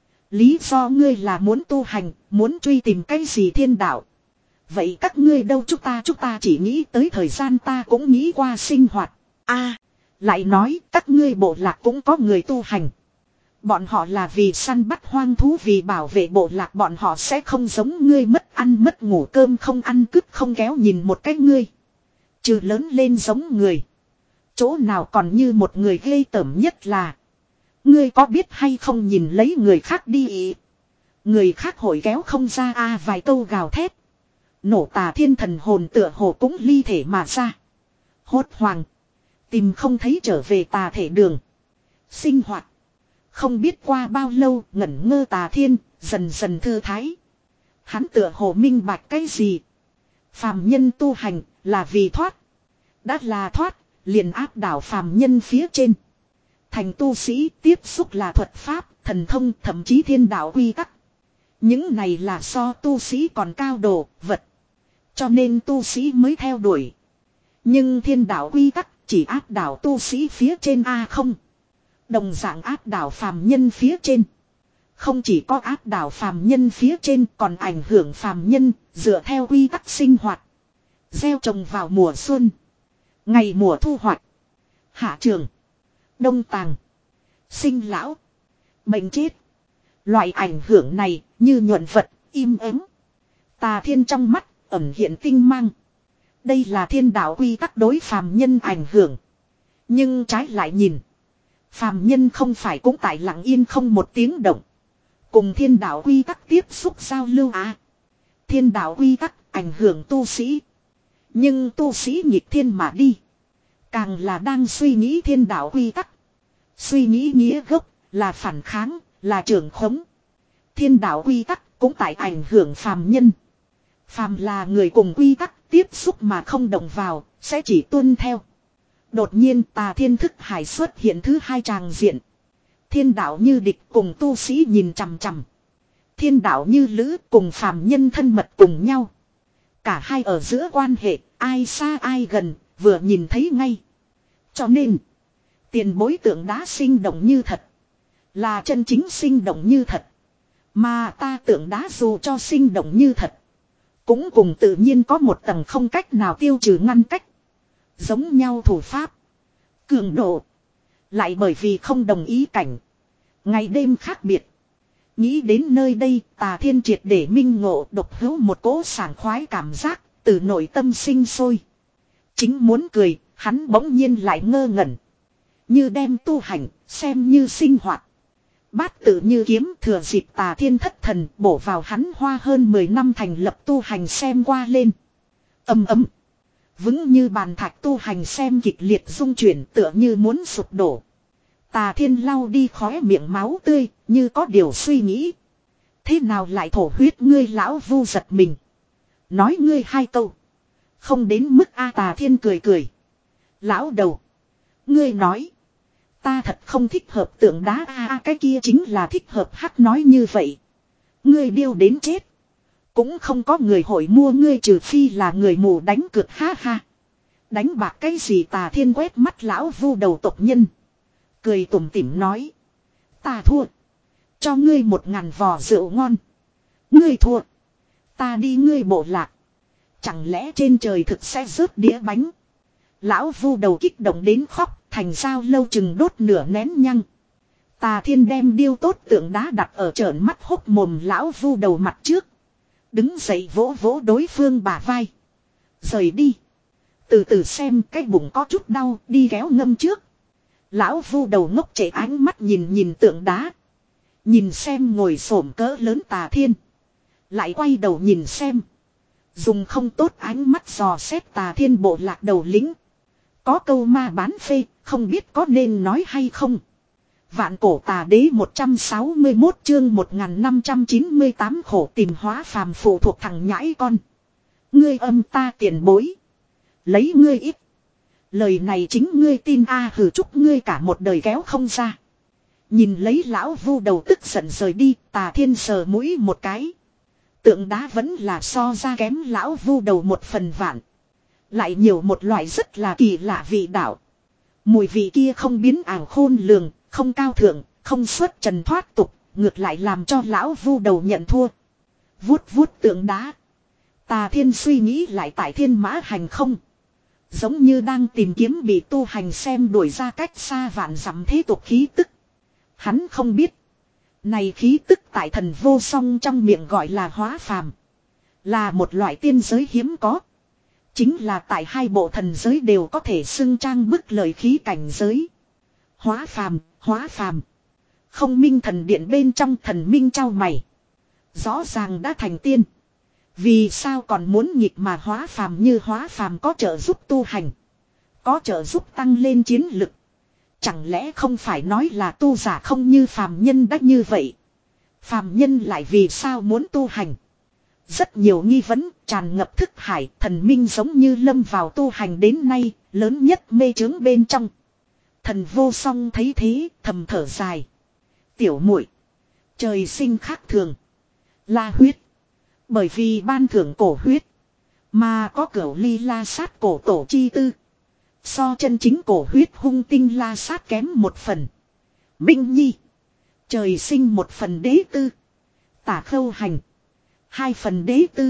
Lý do ngươi là muốn tu hành, muốn truy tìm cái gì thiên đạo. Vậy các ngươi đâu chúng ta chúng ta chỉ nghĩ tới thời gian ta cũng nghĩ qua sinh hoạt. A, lại nói các ngươi bộ lạc cũng có người tu hành. Bọn họ là vì săn bắt hoang thú vì bảo vệ bộ lạc bọn họ sẽ không giống ngươi mất ăn mất ngủ cơm không ăn cứt không kéo nhìn một cái ngươi. Trừ lớn lên giống người. Chỗ nào còn như một người ghê tởm nhất là. Ngươi có biết hay không nhìn lấy người khác đi ý. Người khác hồi kéo không ra a à, vài câu gào thét. Nổ Tà Thiên thần hồn tựa hồ cũng ly thể mà ra. Hốt hoàng. Tìm không thấy trở về tà thể đường. Sinh hoạt. Không biết qua bao lâu ngẩn ngơ Tà Thiên dần dần thư thái. Hắn tựa hồ minh bạch cái gì. Phàm nhân tu hành là vì thoát. Đã là thoát liền áp đảo phàm nhân phía trên. Thành tu sĩ tiếp xúc là thuật pháp, thần thông thậm chí thiên đạo quy tắc. Những này là so tu sĩ còn cao độ, vật. Cho nên tu sĩ mới theo đuổi. Nhưng thiên đạo quy tắc chỉ áp đảo tu sĩ phía trên A không. Đồng dạng áp đảo phàm nhân phía trên. Không chỉ có áp đảo phàm nhân phía trên còn ảnh hưởng phàm nhân dựa theo quy tắc sinh hoạt. Gieo trồng vào mùa xuân. Ngày mùa thu hoạch. Hạ trường. Đông tàng. Sinh lão. Bệnh chết. Loại ảnh hưởng này như nhuận vật, im ắng. Tà Thiên trong mắt ẩn hiện tinh mang. Đây là thiên đạo quy tắc đối phàm nhân ảnh hưởng. Nhưng trái lại nhìn. Phàm nhân không phải cũng tại lặng yên không một tiếng động. Cùng thiên đạo quy tắc tiếp xúc giao lưu à. Thiên đạo quy tắc ảnh hưởng tu sĩ. Nhưng tu sĩ nghịch thiên mà đi. Càng là đang suy nghĩ thiên đạo quy tắc. Suy nghĩ nghĩa gốc là phản kháng, là trưởng khống. Thiên đạo quy tắc cũng tại ảnh hưởng phàm nhân. Phàm là người cùng quy tắc tiếp xúc mà không động vào, sẽ chỉ tuân theo. Đột nhiên Tà Thiên thức hải xuất hiện thứ hai tràng diện. Thiên đạo như địch cùng tu sĩ nhìn chằm chằm. Thiên đạo như lữ cùng phàm nhân thân mật cùng nhau. Cả hai ở giữa quan hệ, ai xa ai gần, vừa nhìn thấy ngay. Cho nên, tiền bối tượng đá sinh động như thật. Là chân chính sinh động như thật. Mà ta tượng đá dù cho sinh động như thật. Cũng cùng tự nhiên có một tầng không cách nào tiêu trừ ngăn cách. Giống nhau thủ pháp. Cường độ. Lại bởi vì không đồng ý cảnh. Ngày đêm khác biệt. Nghĩ đến nơi đây Tà Thiên triệt để minh ngộ độc hữu một cỗ sảng khoái cảm giác. Từ nội tâm sinh sôi. Chính muốn cười. Hắn bỗng nhiên lại ngơ ngẩn. Như đem tu hành xem như sinh hoạt. Bát tự như kiếm thừa dịp Tà Thiên thất thần bổ vào hắn hoa hơn mười năm thành lập tu hành xem qua lên. Âm ấm. Vững như bàn thạch tu hành xem kịch liệt rung chuyển tựa như muốn sụp đổ. Tà Thiên lau đi khóe miệng máu tươi như có điều suy nghĩ. Thế nào lại thổ huyết ngươi lão vu giật mình. Nói ngươi hai câu. Không đến mức A Tà Thiên cười cười. Lão đầu. Ngươi nói. Ta thật không thích hợp tượng đá a à, cái kia chính là thích hợp hắc nói như vậy. Ngươi điêu đến chết. Cũng không có người hội mua ngươi trừ phi là người mù đánh cược ha ha. Đánh bạc cái gì Tà Thiên quét mắt lão vu đầu tộc nhân. Cười tủm tỉm nói. Ta thua. Cho ngươi một ngàn vò rượu ngon. Ngươi thua. Ta đi ngươi bộ lạc. Chẳng lẽ trên trời thực sẽ rớt đĩa bánh. Lão vu đầu kích động đến khóc. Thành sao lâu chừng đốt nửa nén nhăng. Tà Thiên đem điêu tốt tượng đá đặt ở trợn mắt hốc mồm lão vu đầu mặt trước. Đứng dậy vỗ vỗ đối phương bả vai. Rời đi. Từ từ xem cái bụng có chút đau đi kéo ngâm trước. Lão vu đầu ngốc trễ ánh mắt nhìn nhìn tượng đá. Nhìn xem ngồi xổm cỡ lớn Tà Thiên. Lại quay đầu nhìn xem. Dùng không tốt ánh mắt dò xét Tà Thiên bộ lạc đầu lính. Có câu ma bán phê, không biết có nên nói hay không. Vạn cổ tà đế một trăm sáu mươi mốt chương một nghìn năm trăm chín mươi tám khổ tìm hóa phàm phụ thuộc thằng nhãi con. Ngươi âm ta tiền bối. Lấy ngươi ít. Lời này chính ngươi tin a à, hử chúc ngươi cả một đời kéo không ra. Nhìn lấy lão vu đầu tức giận rời đi, Tà Thiên sờ mũi một cái. Tượng đá vẫn là so ra kém lão vu đầu một phần vạn. Lại nhiều một loại rất là kỳ lạ vị đạo. Mùi vị kia không biến ảo khôn lường, không cao thượng, không xuất trần thoát tục, ngược lại làm cho lão vu đầu nhận thua. Vuốt vuốt tượng đá. Tà Thiên suy nghĩ lại tại thiên mã hành không. Giống như đang tìm kiếm bị tu hành xem đuổi ra cách xa vạn dặm thế tục khí tức. Hắn không biết. Này khí tức tại thần vô song trong miệng gọi là hóa phàm. Là một loại tiên giới hiếm có. Chính là tại hai bộ thần giới đều có thể xưng trang bức lời khí cảnh giới. Hóa phàm, hóa phàm. Không minh thần điện bên trong thần minh trao mày. Rõ ràng đã thành tiên. Vì sao còn muốn nghịch mà hóa phàm như hóa phàm có trợ giúp tu hành. Có trợ giúp tăng lên chiến lực. Chẳng lẽ không phải nói là tu giả không như phàm nhân đã như vậy. Phàm nhân lại vì sao muốn tu hành. Rất nhiều nghi vấn tràn ngập thức hải thần minh giống như lâm vào tu hành đến nay lớn nhất mê chướng bên trong. Thần vô song thấy thế thầm thở dài. Tiểu muội trời sinh khác thường. La huyết. Bởi vì ban thưởng cổ huyết. Mà có cửu ly la sát cổ tổ chi tư. So chân chính cổ huyết hung tinh la sát kém một phần. Minh nhi. Trời sinh một phần đế tư. Tả khâu hành. Hai phần đế tư.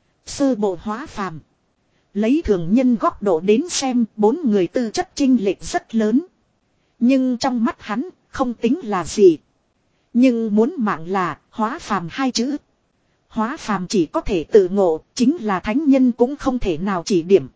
Sơ bộ hóa phàm. Lấy thường nhân góc độ đến xem bốn người tư chất chênh lệch rất lớn. Nhưng trong mắt hắn không tính là gì. Nhưng muốn mạng là hóa phàm hai chữ. Hóa phàm chỉ có thể tự ngộ, chính là thánh nhân cũng không thể nào chỉ điểm.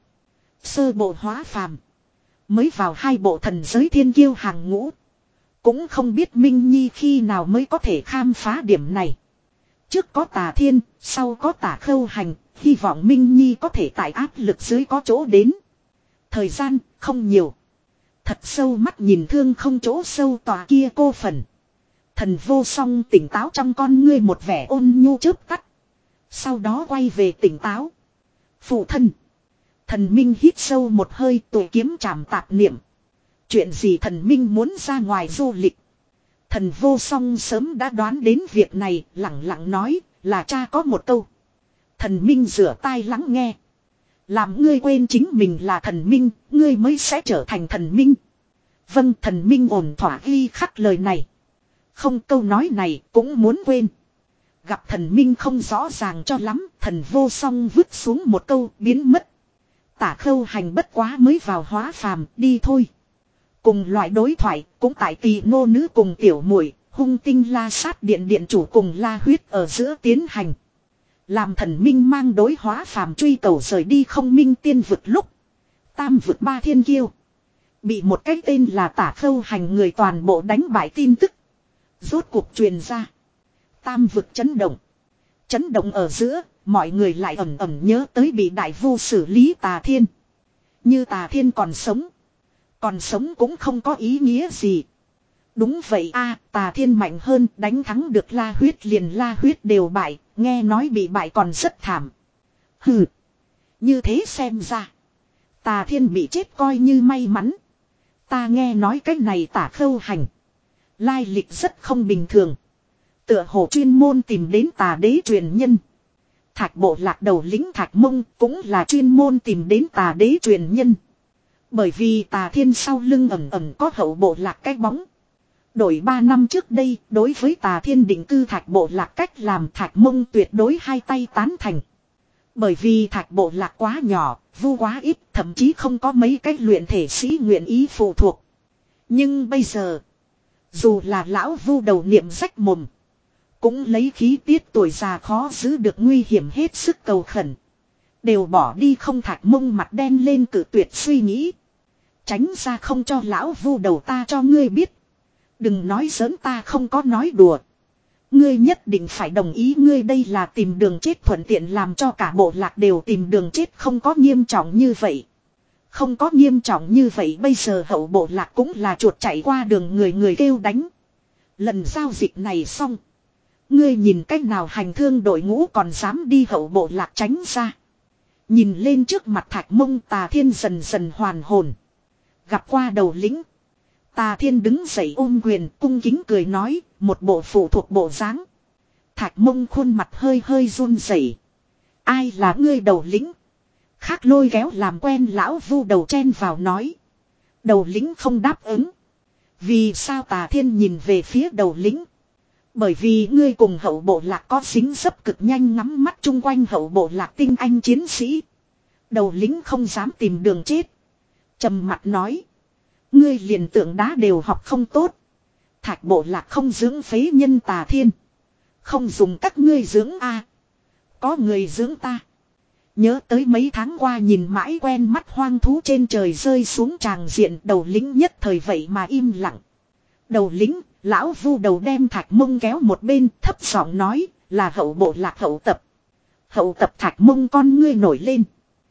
Sơ bộ hóa phàm. Mới vào hai bộ thần giới thiên kiêu hàng ngũ. Cũng không biết Minh Nhi khi nào mới có thể khám phá điểm này. Trước có Tà Thiên, sau có Tả Khâu Hành, hy vọng Minh Nhi có thể tại áp lực dưới có chỗ đến. Thời gian không nhiều. Thật sâu mắt nhìn thương không chỗ sâu tòa kia cô phần. Thần Vô Song tỉnh táo trong con ngươi một vẻ ôn nhu chớp tắt. Sau đó quay về tỉnh táo. Phụ thân. Thần Minh hít sâu một hơi, tuổi kiếm chạm tạp niệm. Chuyện gì thần Minh muốn ra ngoài du lịch. Thần Vô Song sớm đã đoán đến việc này, lặng lặng nói, là cha có một câu. Thần Minh rửa tai lắng nghe. Làm ngươi quên chính mình là thần Minh, ngươi mới sẽ trở thành thần Minh. Vâng, thần Minh ổn thỏa ghi khắc lời này. Không, câu nói này cũng muốn quên. Gặp thần Minh không rõ ràng cho lắm, thần Vô Song vứt xuống một câu biến mất. Tả Khâu Hành bất quá mới vào hóa phàm, đi thôi. Cùng loại đối thoại cũng tại Tỳ nô nữ cùng tiểu muội hung tinh La Sát điện điện chủ cùng La Huyết ở giữa tiến hành. Làm thần Minh mang đối hóa phàm truy cầu rời đi không minh tiên vực lúc. Tam vực ba thiên kiêu. Bị một cái tên là Tả Khâu Hành người toàn bộ đánh bại tin tức. Rốt cuộc truyền ra. Tam vực chấn động. Chấn động ở giữa, mọi người lại ẩm ẩm nhớ tới bị đại vu xử lý Tà Thiên. Như Tà Thiên còn sống. Còn sống cũng không có ý nghĩa gì. Đúng vậy a, Tà Thiên mạnh hơn, đánh thắng được La Huyết liền La Huyết đều bại, nghe nói bị bại còn rất thảm. Hừ. Như thế xem ra. Tà Thiên bị chết coi như may mắn. Ta nghe nói cái này Tả Khâu Hành. Lai lịch rất không bình thường. Tựa hồ chuyên môn tìm đến Tà Đế truyền nhân. Thạch bộ lạc đầu lĩnh Thạch Mông cũng là chuyên môn tìm đến Tà Đế truyền nhân. Bởi vì Tà Thiên sau lưng ẩm ẩm có hậu bộ lạc cái bóng. Đổi ba năm trước đây, đối với Tà Thiên định cư Thạch bộ lạc cách làm Thạch Mông tuyệt đối hai tay tán thành. Bởi vì Thạch bộ lạc quá nhỏ, vu quá ít, thậm chí không có mấy cách luyện thể sĩ nguyện ý phụ thuộc. Nhưng bây giờ, dù là lão vu đầu niệm rách mồm, cũng lấy khí tiết tuổi già khó giữ được nguy hiểm hết sức cầu khẩn. Đều bỏ đi không Thạch Mông mặt đen lên cử tuyệt suy nghĩ. Tránh ra không cho lão vu đầu ta cho ngươi biết. Đừng nói giỡn, ta không có nói đùa. Ngươi nhất định phải đồng ý, ngươi đây là tìm đường chết, thuận tiện làm cho cả bộ lạc đều tìm đường chết, không có nghiêm trọng như vậy. Không có nghiêm trọng như vậy, bây giờ hậu bộ lạc cũng là chuột chạy qua đường người người kêu đánh. Lần giao dịch này xong. Ngươi nhìn cách nào hành thương đội ngũ còn dám đi hậu bộ lạc tránh ra. Nhìn lên trước mặt Thạch Mông, Tà Thiên dần dần hoàn hồn. Gặp qua đầu lĩnh. Tà Thiên đứng dậy ôm quyền cung kính cười nói, một bộ phụ thuộc bộ dáng. Thạch Mông khuôn mặt hơi hơi run rẩy. Ai là ngươi đầu lĩnh? Khác lôi kéo làm quen lão vu đầu chen vào nói. Đầu lĩnh không đáp ứng. Vì sao? Tà Thiên nhìn về phía đầu lĩnh. Bởi vì ngươi cùng hậu bộ lạc có dính dấp cực nhanh, ngắm mắt chung quanh hậu bộ lạc tinh anh chiến sĩ. Đầu lĩnh không dám tìm đường chết. Trầm mặt nói. Ngươi liền tượng đá đều học không tốt. Thạch bộ lạc không dưỡng phế nhân. Tà Thiên. Không dùng các ngươi dưỡng a, có người dưỡng ta. Nhớ tới mấy tháng qua nhìn mãi quen mắt hoang thú trên trời rơi xuống tràng diện, đầu lĩnh nhất thời vậy mà im lặng. Đầu lĩnh, lão vu đầu đem Thạch Mông kéo một bên, thấp giọng nói, là hậu bộ lạc hậu tập. Hậu tập? Thạch Mông con ngươi nổi lên.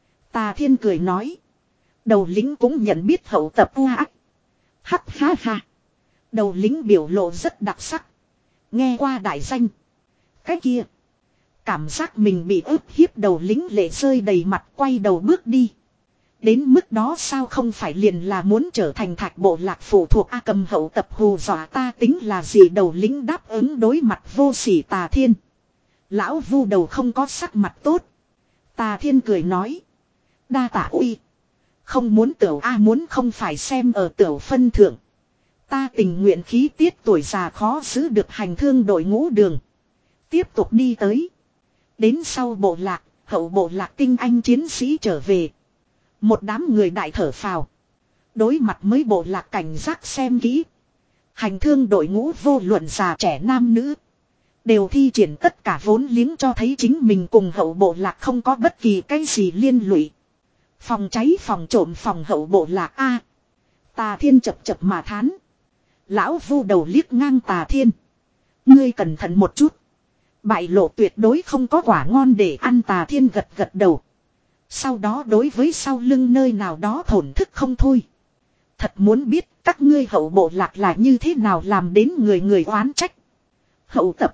Tà Thiên cười nói. Đầu lĩnh cũng nhận biết hậu tập a. Hắc ha ha. Đầu lĩnh biểu lộ rất đặc sắc. Nghe qua đại danh. Cái kia. Cảm giác mình bị ức hiếp, đầu lĩnh lệ rơi đầy mặt, quay đầu bước đi. Đến mức đó sao, không phải liền là muốn trở thành Thạch bộ lạc phụ thuộc a? Cầm hậu tập hù dọa ta tính là gì? Đầu lĩnh đáp ứng đối mặt vô sỉ Tà Thiên. Lão vu đầu không có sắc mặt tốt. Tà Thiên cười nói. Đa tạ uy. Không muốn tiểu a, muốn không phải xem ở tiểu phân thượng. Ta tình nguyện khí tiết tuổi già khó giữ được hành thương đội ngũ đường. Tiếp tục đi tới. Đến sau bộ lạc, hậu bộ lạc tinh anh chiến sĩ trở về. Một đám người đại thở phào. Đối mặt mới bộ lạc cảnh giác xem kỹ. Hành thương đội ngũ vô luận già trẻ nam nữ. Đều thi triển tất cả vốn liếng cho thấy chính mình cùng hậu bộ lạc không có bất kỳ cái gì liên lụy. Phòng cháy phòng trộm phòng hậu bộ lạc a. Tà Thiên chập chập mà thán. Lão vu đầu liếc ngang Tà Thiên. Ngươi cẩn thận một chút. Bại lộ tuyệt đối không có quả ngon để ăn. Tà Thiên gật gật đầu. Sau đó đối với sau lưng nơi nào đó thổn thức không thôi. Thật muốn biết các ngươi hậu bộ lạc là như thế nào làm đến người người oán trách. Hậu tập.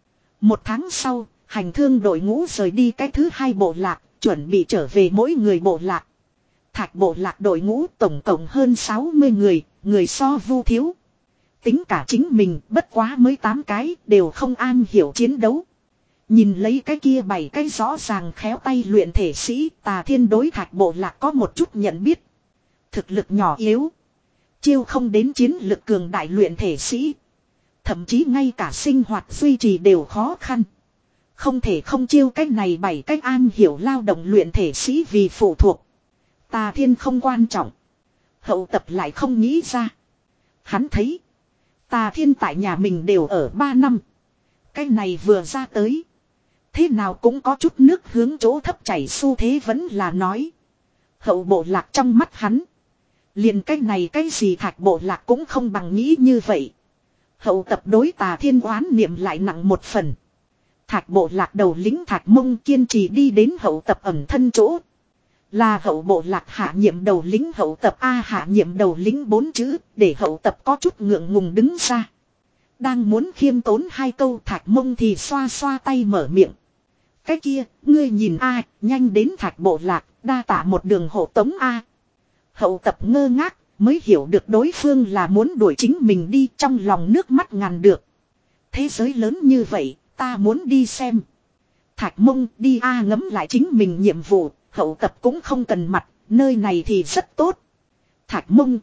Một tháng sau, hành thương đội ngũ rời đi cái thứ hai bộ lạc, chuẩn bị trở về mỗi người bộ lạc. Thạch bộ lạc đội ngũ tổng cộng hơn sáu mươi người, người so vu thiếu. Tính cả chính mình bất quá mới tám cái, đều không an hiểu chiến đấu. Nhìn lấy cái kia bảy cái rõ ràng khéo tay luyện thể sĩ, Tà Thiên đối thạch bộ lạc có một chút nhận biết. Thực lực nhỏ yếu. Chiêu không đến chiến lực cường đại luyện thể sĩ. Thậm chí ngay cả sinh hoạt duy trì đều khó khăn. Không thể không chiêu cách này bảy cách an hiểu lao động luyện thể sĩ vì phụ thuộc. Tà Thiên không quan trọng. Hậu tập lại không nghĩ ra. Hắn thấy. Tà Thiên tại nhà mình đều ở ba năm. Cái này vừa ra tới. Thế nào cũng có chút nước hướng chỗ thấp chảy xu thế vẫn là nói. Hậu bộ lạc trong mắt hắn. Liền cái này cái gì thạch bộ lạc cũng không bằng nghĩ như vậy. Hậu tập đối Tà Thiên oán niệm lại nặng một phần. Thạch bộ lạc đầu lính Thạch Mông kiên trì đi đến hậu tập ẩn thân chỗ. Là hậu bộ lạc hạ nhiệm đầu lính hậu tập A hạ nhiệm đầu lính bốn chữ để hậu tập có chút ngượng ngùng đứng ra. Đang muốn khiêm tốn hai câu Thạch Mông thì xoa xoa tay mở miệng. Cái kia, ngươi nhìn A, nhanh đến Thạch bộ lạc, đa tả một đường hộ tống A. Hậu tập ngơ ngác, mới hiểu được đối phương là muốn đuổi chính mình đi trong lòng nước mắt ngàn được. Thế giới lớn như vậy, ta muốn đi xem. Thạch Mông đi A ngấm lại chính mình nhiệm vụ, hậu tập cũng không cần mặt, nơi này thì rất tốt. Thạch Mông.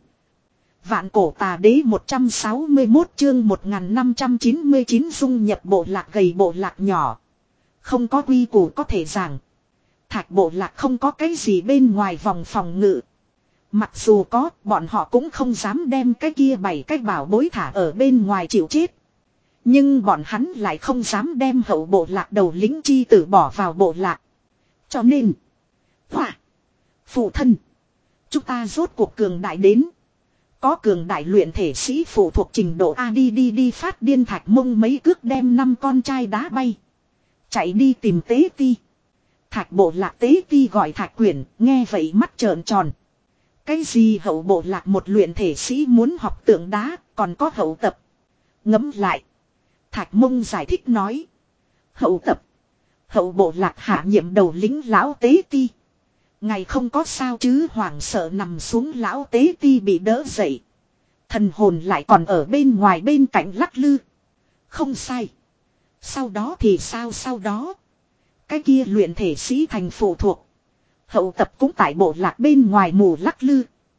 Vạn cổ tà đế một trăm sáu mươi mốt chương một nghìn năm trăm chín mươi chín dung nhập bộ lạc gầy bộ lạc nhỏ. Không có quy củ có thể giảng. Thạch bộ lạc không có cái gì bên ngoài vòng phòng ngự. Mặc dù có, bọn họ cũng không dám đem cái kia bảy cái bảo bối thả ở bên ngoài chịu chết. Nhưng bọn hắn lại không dám đem hậu bộ lạc đầu lính chi tử bỏ vào bộ lạc. Cho nên, hỏa, phụ thân, chúng ta rốt cuộc cường đại đến. Có cường đại luyện thể sĩ phụ thuộc trình độ A đi đi đi phát điên Thạch Mông mấy cước đem năm con trai đá bay. Chạy đi tìm Tế Ti. Thạch bộ lạc Tế Ti gọi Thạch Quyển, nghe vậy mắt trợn tròn. Cái gì hậu bộ lạc một luyện thể sĩ muốn học tượng đá, còn có hậu tập. Ngẫm lại. Thạch Mông giải thích nói. Hậu tập. Hậu bộ lạc hạ nhiệm đầu lính lão Tế Ti. Ngày không có sao chứ hoảng sợ nằm xuống lão Tế Ti bị đỡ dậy. Thần hồn lại còn ở bên ngoài bên cạnh lắc lư. Không sai. Sau đó thì sao sau đó. Cái kia luyện thể sĩ thành phụ thuộc. Hậu tập cũng tại bộ lạc bên ngoài mù lắc lư.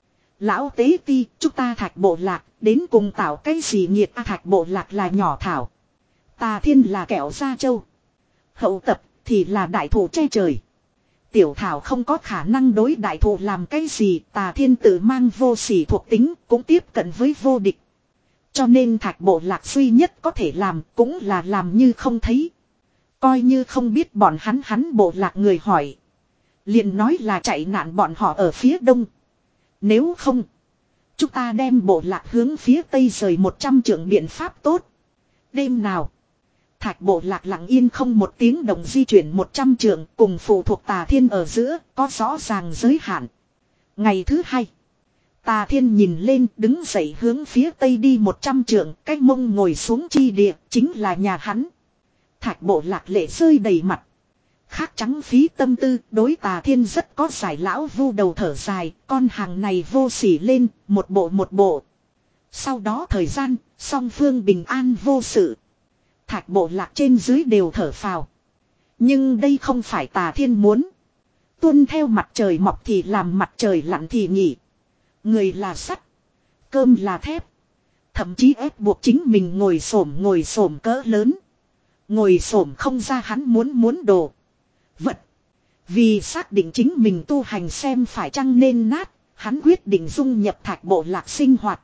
Lão Tế Ti, chúng ta Thạch bộ lạc, đến cùng tạo cái gì nhiệt a Thạch bộ lạc là nhỏ thảo. Tà Thiên là kẹo da trâu. Hậu tập thì là đại thụ che trời. Tiểu thảo không có khả năng đối đại thụ làm cái gì, Tà Thiên tự mang vô sỉ thuộc tính, cũng tiếp cận với vô địch. Cho nên Thạch bộ lạc duy nhất có thể làm, cũng là làm như không thấy. Coi như không biết bọn hắn hắn bộ lạc người hỏi. Liền nói là chạy nạn bọn họ ở phía đông. Nếu không, chúng ta đem bộ lạc hướng phía tây rời một trăm trượng biện pháp tốt. Đêm nào, Thạch bộ lạc lặng yên không một tiếng động di chuyển một trăm trượng cùng phụ thuộc Tà Thiên ở giữa, có rõ ràng giới hạn. Ngày thứ hai, Tà Thiên nhìn lên đứng dậy hướng phía tây đi một trăm trượng, cái mông ngồi xuống chi địa, chính là nhà hắn. Thạch bộ lạc lệ rơi đầy mặt. Khác trắng phí tâm tư, đối Tà Thiên rất có giải lão vu đầu thở dài, con hàng này vô sỉ lên, một bộ một bộ. Sau đó thời gian, song phương bình an vô sự. Thạch bộ lạc trên dưới đều thở phào. Nhưng đây không phải Tà Thiên muốn. Tuân theo mặt trời mọc thì làm mặt trời lặn thì nghỉ. Người là sắt, cơm là thép. Thậm chí ép buộc chính mình ngồi xổm ngồi xổm cỡ lớn. Ngồi xổm không ra hắn muốn muốn đồ vật. Vì xác định chính mình tu hành xem phải chăng nên nát, hắn quyết định dung nhập Thạch bộ lạc sinh hoạt.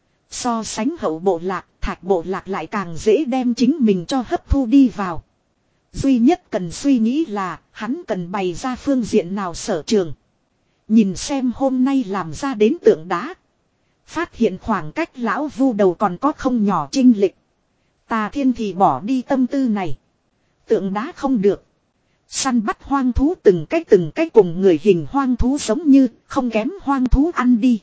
So sánh hậu bộ lạc, Thạch bộ lạc lại càng dễ đem chính mình cho hấp thu đi vào. Duy nhất cần suy nghĩ là, hắn cần bày ra phương diện nào sở trường. Nhìn xem hôm nay làm ra đến tượng đá. Phát hiện khoảng cách lão vu đầu còn có không nhỏ chênh lệch. Tà Thiên thì bỏ đi tâm tư này. Tượng đá không được. Săn bắt hoang thú từng cái từng cái cùng người hình hoang thú giống như không kém hoang thú ăn đi.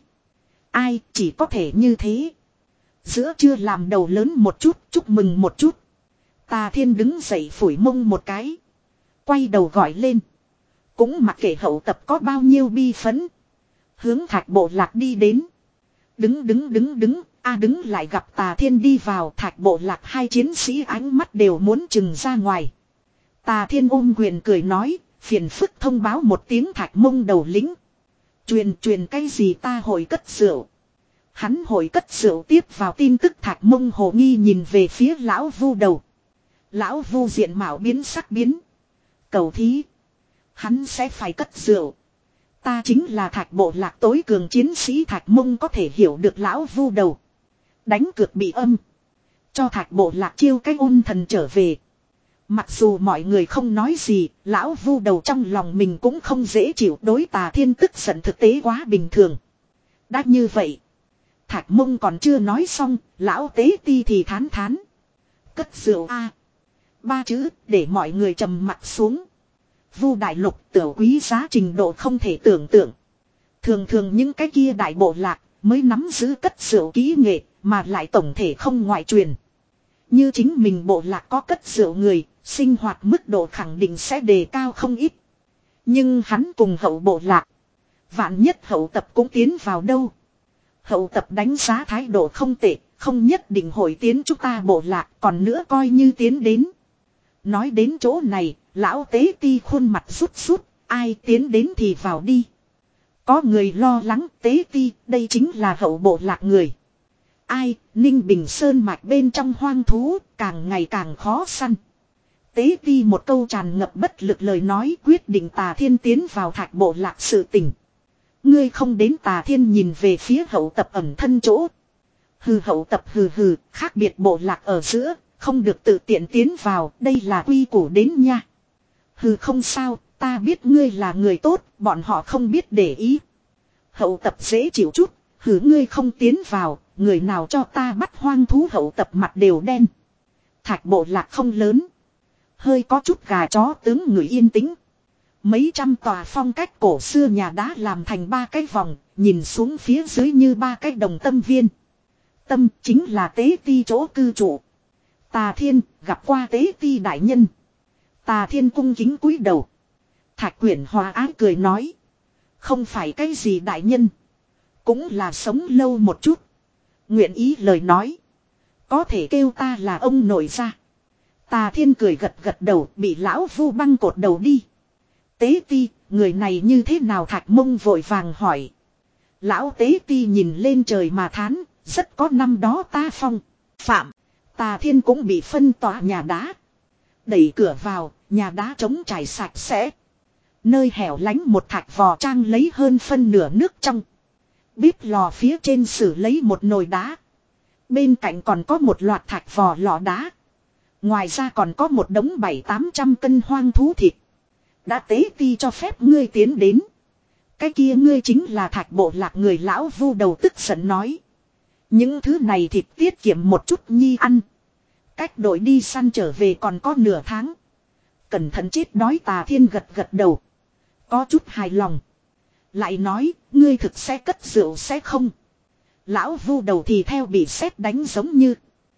Ai chỉ có thể như thế. Giữa trưa làm đầu lớn một chút, chúc mừng một chút. Tà Thiên đứng dậy phủi mông một cái. Quay đầu gọi lên. Cũng mặc kệ hậu tập có bao nhiêu bi phấn. Hướng Thạch Bộ Lạc đi đến. Đứng đứng đứng đứng, a đứng lại gặp Tà Thiên đi vào. Thạch Bộ Lạc hai chiến sĩ ánh mắt đều muốn trừng ra ngoài. Tà Thiên ôm quyền cười nói, phiền phức thông báo một tiếng Thạch Mông đầu lính. Truyền truyền cái gì ta hồi cất rượu. Hắn hồi cất rượu tiếp vào tin tức Thạch Mông hồ nghi nhìn về phía lão Vu đầu. Lão Vu diện mạo biến sắc biến. Cầu thí. Hắn sẽ phải cất rượu. Ta chính là Thạch Bộ Lạc tối cường chiến sĩ Thạch Mông có thể hiểu được lão Vu đầu. Đánh cược bị âm. Cho Thạch Bộ Lạc chiêu cái ôn thần trở về. Mặc dù mọi người không nói gì, lão Vu đầu trong lòng mình cũng không dễ chịu, đối Tà Thiên tức giận thực tế quá bình thường. Đã như vậy, Thạch Mông còn chưa nói xong, lão Tế Ti thì thán thán. Cất rượu a, ba chữ để mọi người trầm mặt xuống. Vu đại lục tiểu quý giá trình độ không thể tưởng tượng. Thường thường những cái kia đại bộ lạc mới nắm giữ cất rượu kỹ nghệ, mà lại tổng thể không ngoại truyền. Như chính mình bộ lạc có cất rượu người, sinh hoạt mức độ khẳng định sẽ đề cao không ít. Nhưng hắn cùng hậu bộ lạc. Vạn nhất hậu tập cũng tiến vào đâu. Hậu tập đánh giá thái độ không tệ, không nhất định hồi tiến chúng ta bộ lạc, còn nữa coi như tiến đến. Nói đến chỗ này, lão Tế Ti khuôn mặt rút rút, ai tiến đến thì vào đi. Có người lo lắng, Tế Ti, đây chính là hậu bộ lạc người. Ai, Ninh Bình Sơn mạch bên trong hoang thú, càng ngày càng khó săn. Tế Ti một câu tràn ngập bất lực lời nói quyết định Tà Thiên tiến vào Thạch Bộ Lạc sự tình. Ngươi không đến Tà Thiên nhìn về phía hậu tập ẩn thân chỗ. Hừ hậu tập hừ hừ, khác biệt bộ lạc ở giữa, không được tự tiện tiến vào, đây là quy củ đến nha. Hừ không sao, ta biết ngươi là người tốt, bọn họ không biết để ý. Hậu tập dễ chịu chút, hừ ngươi không tiến vào, người nào cho ta bắt hoang thú hậu tập mặt đều đen. Thạch Bộ Lạc không lớn. Hơi có chút gà chó tướng người yên tĩnh. Mấy trăm tòa phong cách cổ xưa nhà đá làm thành ba cái vòng, nhìn xuống phía dưới như ba cái đồng tâm viên. Tâm chính là Tế Ti chỗ cư trụ. Tà Thiên gặp qua Tế Ti đại nhân. Tà Thiên cung kính cúi đầu. Thạch Quyển hòa ái cười nói. Không phải cái gì đại nhân. Cũng là sống lâu một chút. Nguyện ý lời nói. Có thể kêu ta là ông nội ra. Tà Thiên cười gật gật đầu, bị lão Vu băng cột đầu đi. Tế Ti, người này như thế nào? Thạch Mông vội vàng hỏi. Lão Tế Ti nhìn lên trời mà thán, rất có năm đó ta phong. Phạm, Tà Thiên cũng bị phân tỏa nhà đá. Đẩy cửa vào, nhà đá trống trải sạch sẽ. Nơi hẻo lánh một thạch vò trang lấy hơn phân nửa nước trong. Bếp lò phía trên xử lấy một nồi đá. Bên cạnh còn có một loạt thạch vò lọ đá. Ngoài ra còn có một đống bảy tám trăm cân hoang thú thịt. Đã Tế Ti cho phép ngươi tiến đến. Cái kia ngươi chính là Thạch Bộ Lạc người. Lão Vu đầu tức giận nói. Những thứ này thịt tiết kiệm một chút nhi ăn. Cách đội đi săn trở về còn có nửa tháng. Cẩn thận chết đói. Tà Thiên gật gật đầu. Có chút hài lòng. Lại nói, ngươi thực sẽ cất rượu sẽ không? Lão Vu đầu thì theo bị sét đánh giống như.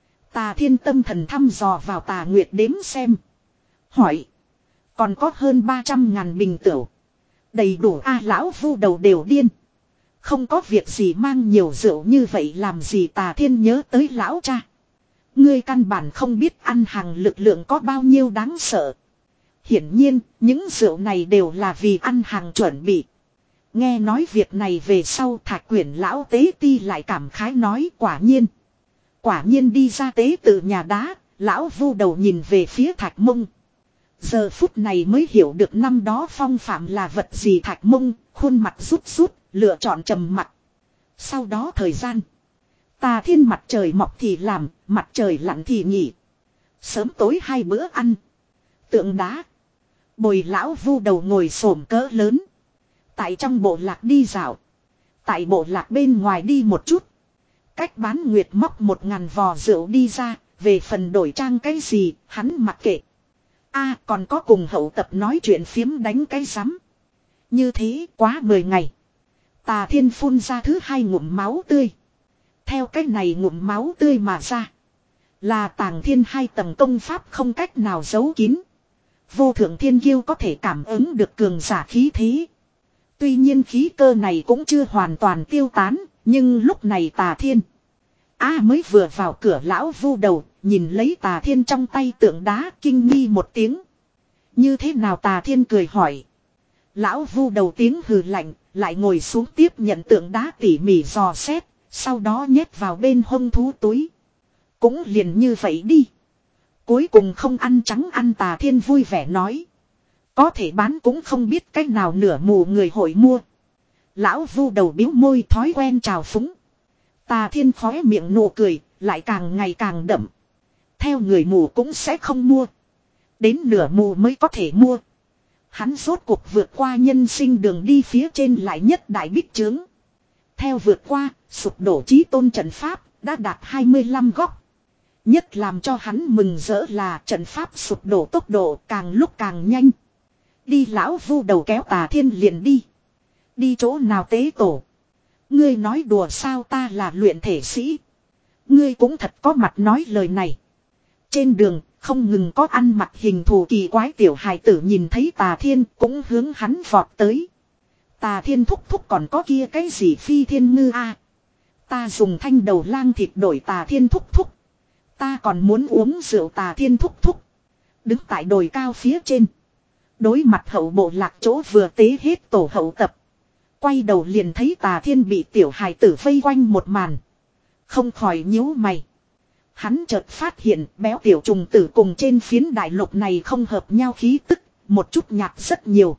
Tà Thiên tâm thần thăm dò vào Tà Nguyệt đếm xem. Hỏi. Còn có hơn ba trăm ngàn bình tửu. Đầy đủ a. Lão Vu đầu đều điên. Không có việc gì mang nhiều rượu như vậy làm gì? Tà Thiên nhớ tới lão cha. Ngươi căn bản không biết ăn hàng lực lượng có bao nhiêu đáng sợ. Hiển nhiên, những rượu này đều là vì ăn hàng chuẩn bị. Nghe nói việc này về sau, Thạch Quyển lão Tế Ti lại cảm khái nói quả nhiên. Quả nhiên đi ra tế từ nhà đá, lão Vu đầu nhìn về phía Thạch Mông. Giờ phút này mới hiểu được năm đó phong phạm là vật gì. Thạch Mông, khuôn mặt rút rút, lựa chọn trầm mặt. Sau đó thời gian. Tà Thiên mặt trời mọc thì làm, mặt trời lặn thì nghỉ. Sớm tối hai bữa ăn. Tượng đá. Bồi lão Vu đầu ngồi xổm cỡ lớn. Tại trong bộ lạc đi dạo. Tại bộ lạc bên ngoài đi một chút. Cách bán nguyệt móc một ngàn vò rượu đi ra. Về phần đổi trang cái gì, hắn mặc kệ. A còn có cùng hậu tập nói chuyện phiếm đánh cái rắm. Như thế quá mười ngày. Tà Thiên phun ra thứ hai ngụm máu tươi. Theo cách này ngụm máu tươi mà ra. Là Tàng Thiên hai tầng công pháp không cách nào giấu kín. Vô thượng thiên kiêu có thể cảm ứng được cường giả khí thế. Tuy nhiên khí cơ này cũng chưa hoàn toàn tiêu tán. Nhưng lúc này Tà Thiên A mới vừa vào cửa lão vu đầu. Nhìn lấy Tà Thiên trong tay tượng đá kinh nghi một tiếng. Như thế nào Tà Thiên cười hỏi. Lão vu đầu tiếng hừ lạnh. Lại ngồi xuống tiếp nhận tượng đá tỉ mỉ dò xét. Sau đó nhét vào bên hông thú túi. Cũng liền như vậy đi. Cuối cùng không ăn trắng ăn Tà Thiên vui vẻ nói. Có thể bán cũng không biết cách nào nửa mù người hội mua. Lão vu đầu biếu môi thói quen trào phúng. Tà Thiên khóe miệng nụ cười, lại càng ngày càng đậm. Theo người mù cũng sẽ không mua. Đến nửa mù mới có thể mua. Hắn rốt cuộc vượt qua nhân sinh đường đi phía trên lại nhất đại bích chướng. Theo vượt qua, sụp đổ chí tôn trận pháp, đã đạt hai mươi lăm góc. Nhất làm cho hắn mừng rỡ là trận pháp sụp đổ tốc độ càng lúc càng nhanh. Đi lão vu đầu kéo Tà Thiên liền đi. Đi chỗ nào tế tổ. Ngươi nói đùa sao ta là luyện thể sĩ. Ngươi cũng thật có mặt nói lời này. Trên đường không ngừng có ăn mặc hình thù kỳ quái tiểu hài tử nhìn thấy Tà Thiên cũng hướng hắn vọt tới. Tà Thiên thúc thúc còn có kia cái gì phi thiên ngư a à? Ta dùng thanh đầu lang thịt đổi Tà Thiên thúc thúc. Ta còn muốn uống rượu Tà Thiên thúc thúc. Đứng tại đồi cao phía trên. Đối mặt hậu bộ lạc chỗ vừa tế hết tổ hậu tập. Quay đầu liền thấy Tà Thiên bị tiểu hài tử vây quanh một màn. Không khỏi nhíu mày. Hắn chợt phát hiện béo tiểu trùng tử cùng trên phiến đại lục này không hợp nhau khí tức. Một chút nhạt rất nhiều.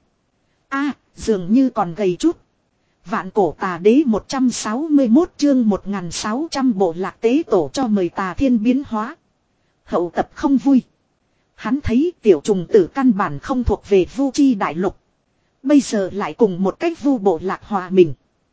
A dường như còn gầy chút. Vạn cổ tà đế một trăm sáu mươi mốt chương một nghìn sáu trăm bộ lạc tế tổ cho mời Tà Thiên biến hóa. Hậu tập không vui. Hắn thấy tiểu trùng tử căn bản không thuộc về vu chi đại lục. Bây giờ lại cùng một cách vu bộ lạc hòa mình.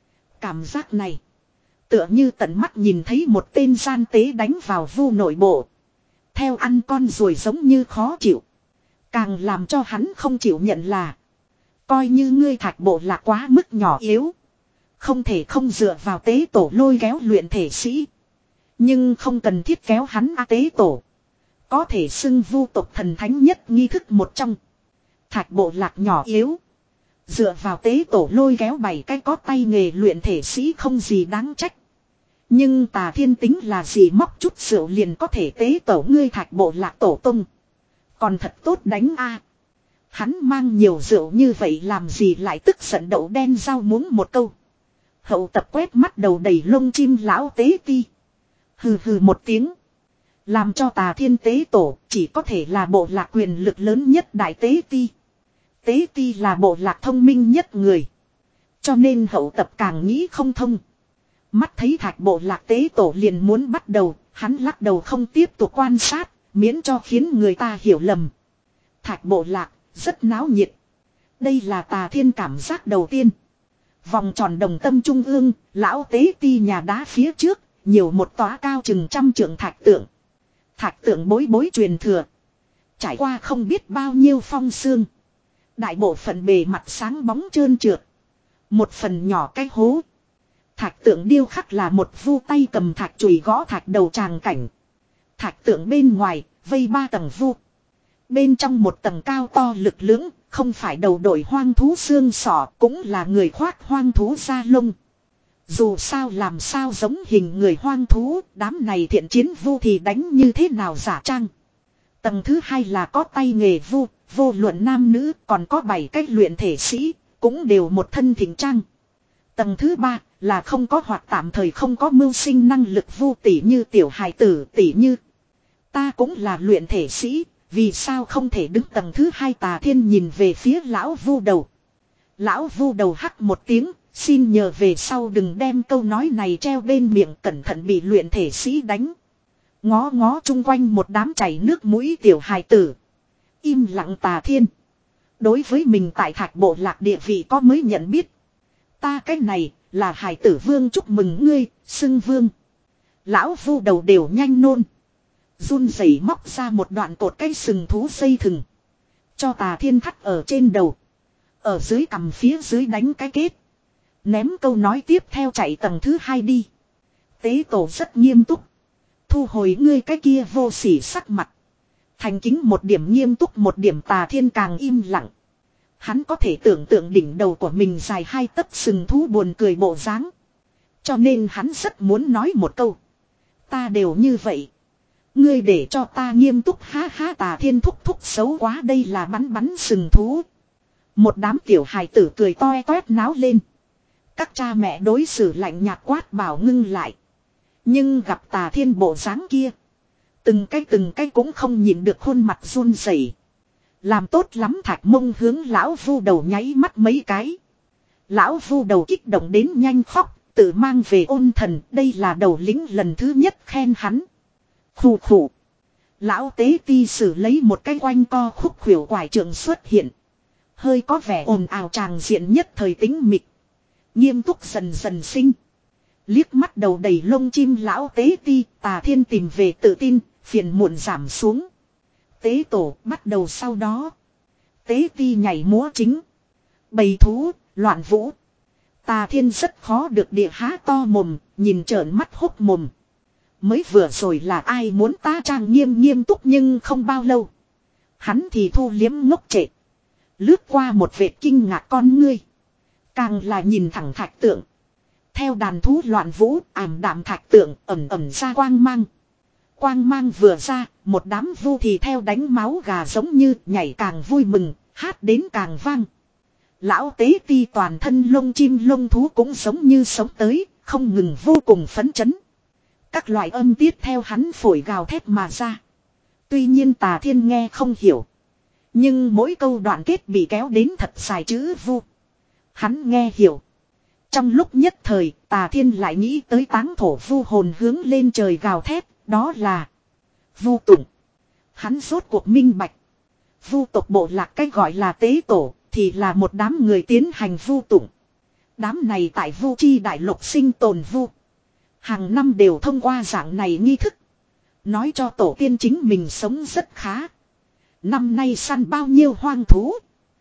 Cảm giác này. Tựa như tận mắt nhìn thấy một tên gian tế đánh vào vu nội bộ. Theo ăn con ruồi giống như khó chịu. Càng làm cho hắn không chịu nhận là. Coi như ngươi Thạch bộ lạc quá mức nhỏ yếu. Không thể không dựa vào tế tổ lôi kéo luyện thể sĩ. Nhưng không cần thiết kéo hắn a tế tổ. Có thể xưng vu tộc thần thánh nhất nghi thức một trong. Thạch bộ lạc nhỏ yếu. Dựa vào tế tổ lôi kéo bảy cái có tay nghề luyện thể sĩ không gì đáng trách. Nhưng Tà Thiên tính là gì móc chút rượu liền có thể tế tổ ngươi Thạch bộ lạc tổ tung. Còn thật tốt đánh a. Hắn mang nhiều rượu như vậy làm gì lại tức giận đậu đen rau muống một câu. Hậu tập quét mắt đầu đầy lông chim lão tế ti. Hừ hừ một tiếng. Làm cho Tà Thiên tế tổ chỉ có thể là bộ lạc quyền lực lớn nhất đại tế ti. Tế ti là bộ lạc thông minh nhất người. Cho nên hậu tập càng nghĩ không thông. Mắt thấy Thạch bộ lạc tế tổ liền muốn bắt đầu. Hắn lắc đầu không tiếp tục quan sát. Miễn cho khiến người ta hiểu lầm. Thạch bộ lạc rất náo nhiệt. Đây là Tà Thiên cảm giác đầu tiên. Vòng tròn đồng tâm trung ương, lão tế ti nhà đá phía trước, nhiều một tòa cao chừng trăm trượng thạch tượng. Thạch tượng bối bối truyền thừa. Trải qua không biết bao nhiêu phong sương. Đại bộ phận bề mặt sáng bóng trơn trượt. Một phần nhỏ cái hố. Thạch tượng điêu khắc là một vu tay cầm thạch chùy gõ thạch đầu tràng cảnh. Thạch tượng bên ngoài, vây ba tầng vu. Bên trong một tầng cao to lực lưỡng, không phải đầu đội hoang thú xương sọ, cũng là người khoác hoang thú da lông. Dù sao làm sao giống hình người hoang thú, đám này thiện chiến vu thì đánh như thế nào giả trang. Tầng thứ hai là có tay nghề vu, vô luận nam nữ, còn có bảy cách luyện thể sĩ, cũng đều một thân thịnh trang. Tầng thứ ba là không có hoặc tạm thời không có mưu sinh năng lực vu tỷ như tiểu hài tử tỷ như. Ta cũng là luyện thể sĩ. Vì sao không thể đứng tầng thứ hai Tà Thiên nhìn về phía lão vu đầu. Lão vu đầu hắc một tiếng, xin nhờ về sau đừng đem câu nói này treo bên miệng cẩn thận bị luyện thể sĩ đánh. Ngó ngó chung quanh một đám chảy nước mũi tiểu hài tử. Im lặng Tà Thiên. Đối với mình tại Thạch bộ lạc địa vị có mới nhận biết. Ta cái này là hài tử vương chúc mừng ngươi, xưng vương. Lão vu đầu đều nhanh nôn. Run rẩy móc ra một đoạn cột cây sừng thú dây thừng. Cho Tà Thiên thắt ở trên đầu. Ở dưới cằm phía dưới đánh cái kết. Ném câu nói tiếp theo chạy tầng thứ hai đi. Tế tổ rất nghiêm túc. Thu hồi ngươi cái kia vô sỉ sắc mặt. Thành kính một điểm nghiêm túc một điểm. Tà Thiên càng im lặng. Hắn có thể tưởng tượng đỉnh đầu của mình dài hai tấc sừng thú buồn cười bộ dáng. Cho nên hắn rất muốn nói một câu. Ta đều như vậy. Ngươi để cho ta nghiêm túc ha ha. Tà Thiên thúc thúc xấu quá, đây là bắn bắn sừng thú. Một đám tiểu hài tử cười toe toét náo lên. Các cha mẹ đối xử lạnh nhạt quát bảo ngưng lại. Nhưng gặp Tà Thiên bộ dáng kia. Từng cái từng cái cũng không nhìn được khuôn mặt run rẩy. Làm tốt lắm. Thạch Mông hướng lão Vu Đầu nháy mắt mấy cái. Lão Vu Đầu kích động đến nhanh khóc. Tự mang về ôn thần. Đây là đầu lĩnh lần thứ nhất khen hắn. Khủ khủ. Lão Tế Ti sử lấy một cái quanh co khúc khuỷu quải trượng xuất hiện. Hơi có vẻ ồn ào tràng diện nhất thời tính mịch. Nghiêm túc dần dần sinh. Liếc mắt đầu đầy lông chim lão Tế Ti. Tà Thiên tìm về tự tin. Phiền muộn giảm xuống. Tế tổ bắt đầu sau đó. Tế Ti nhảy múa chính. Bầy thú, loạn vũ. Tà Thiên rất khó được địa há to mồm. Nhìn trợn mắt hốc mồm. Mới vừa rồi là ai muốn ta trang nghiêm nghiêm túc, nhưng không bao lâu. Hắn thì thu liếm ngốc trệ. Lướt qua một vệt kinh ngạc con ngươi. Càng là nhìn thẳng thạch tượng. Theo đàn thú loạn vũ, ảm đạm thạch tượng ẩm ẩm ra quang mang. Quang mang vừa ra, một đám vu thì theo đánh máu gà giống như nhảy càng vui mừng, hát đến càng vang. Lão Tế Ti toàn thân lông chim lông thú cũng giống như sống tới, không ngừng vô cùng phấn chấn. Các loại âm tiết theo hắn phổi gào thét mà ra. Tuy nhiên Tà Thiên nghe không hiểu. Nhưng mỗi câu đoạn kết bị kéo đến thật dài chữ vu. Hắn nghe hiểu. Trong lúc nhất thời, Tà Thiên lại nghĩ tới táng thổ vu hồn hướng lên trời gào thét, đó là vu tụng. Hắn rốt cuộc minh bạch. Vu tộc bộ lạc cái gọi là tế tổ, thì là một đám người tiến hành vu tụng. Đám này tại vu chi đại lục sinh tồn vu. Hàng năm đều thông qua dạng này nghi thức. Nói cho tổ tiên chính mình sống rất khá. Năm nay săn bao nhiêu hoang thú.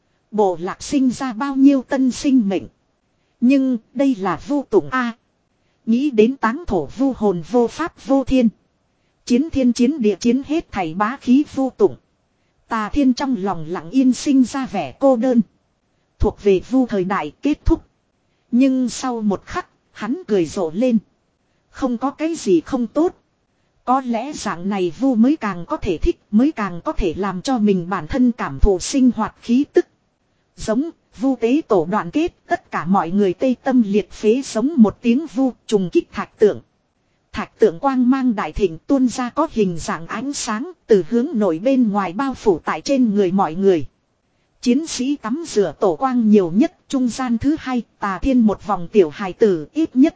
Bộ lạc sinh ra bao nhiêu tân sinh mệnh. Nhưng đây là vu tụng A. Nghĩ đến táng thổ vu hồn vô pháp vô thiên. Chiến thiên chiến địa chiến hết thảy bá khí vu tụng. Tà Thiên trong lòng lặng yên sinh ra vẻ cô đơn. Thuộc về vu thời đại kết thúc. Nhưng sau một khắc, hắn cười rộ lên. Không có cái gì không tốt. Có lẽ dạng này vu mới càng có thể thích, mới càng có thể làm cho mình bản thân cảm thụ sinh hoạt khí tức. Giống, vu tế tổ đoàn kết, tất cả mọi người tê tâm liệt phế giống một tiếng vu trùng kích thạch tượng. Thạch tượng quang mang đại thịnh tuôn ra có hình dạng ánh sáng từ hướng nổi bên ngoài bao phủ tại trên người mọi người. Chiến sĩ tắm rửa tổ quang nhiều nhất, trung gian thứ hai, Tà Thiên một vòng tiểu hài tử ít nhất.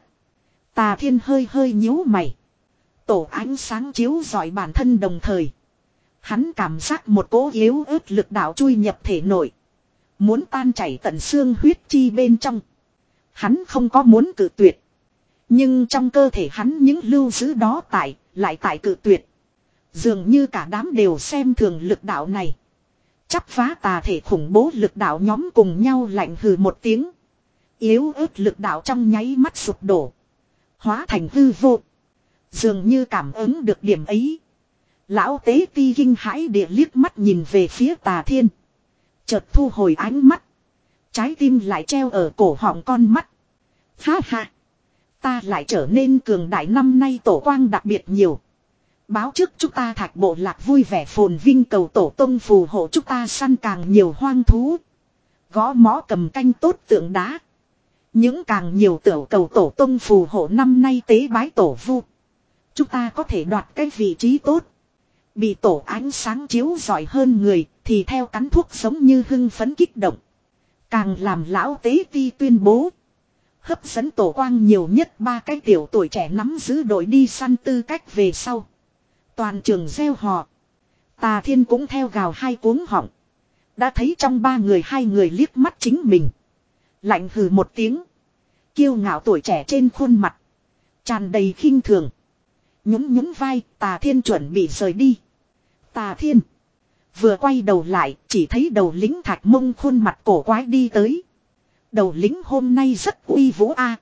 Tà Thiên hơi hơi nhíu mày. Tổ ánh sáng chiếu rọi bản thân đồng thời. Hắn cảm giác một cỗ yếu ớt lực đạo chui nhập thể nội. Muốn tan chảy tận xương huyết chi bên trong. Hắn không có muốn cự tuyệt. Nhưng trong cơ thể hắn những lưu giữ đó tại, lại tại cự tuyệt. Dường như cả đám đều xem thường lực đạo này. Chắp phá tà thể khủng bố lực đạo nhóm cùng nhau lạnh hừ một tiếng. Yếu ớt lực đạo trong nháy mắt sụp đổ. Hóa thành hư vô. Dường như cảm ứng được điểm ấy. Lão Tế Ti kinh hãi địa liếc mắt nhìn về phía Tà Thiên. Chợt thu hồi ánh mắt. Trái tim lại treo ở cổ họng con mắt. Ha ha. Ta lại trở nên cường đại, năm nay tổ quang đặc biệt nhiều. Báo trước chúng ta thạch bộ lạc vui vẻ phồn vinh, cầu tổ tông phù hộ chúng ta săn càng nhiều hoang thú. Gõ mõ cầm canh tốt tượng đá. Những càng nhiều tiểu cầu tổ tông phù hộ năm nay tế bái tổ vu. Chúng ta có thể đoạt cái vị trí tốt. Bị tổ ánh sáng chiếu giỏi hơn người thì theo cắn thuốc giống như hưng phấn kích động. Càng làm lão Tế Ti tuyên bố. Hấp dẫn tổ quang nhiều nhất ba cái tiểu tuổi trẻ nắm giữ đội đi săn tư cách về sau. Toàn trường gieo hò. Tà Thiên cũng theo gào hai cuống họng. Đã thấy trong ba người hai người liếc mắt chính mình. Lạnh hừ một tiếng. Kiêu ngạo tuổi trẻ trên khuôn mặt. Tràn đầy khinh thường. Nhún nhún vai, Tà Thiên chuẩn bị rời đi. Tà Thiên. Vừa quay đầu lại, chỉ thấy đầu lính Thạch Mông khuôn mặt cổ quái đi tới. Đầu lính hôm nay rất uy vũ a.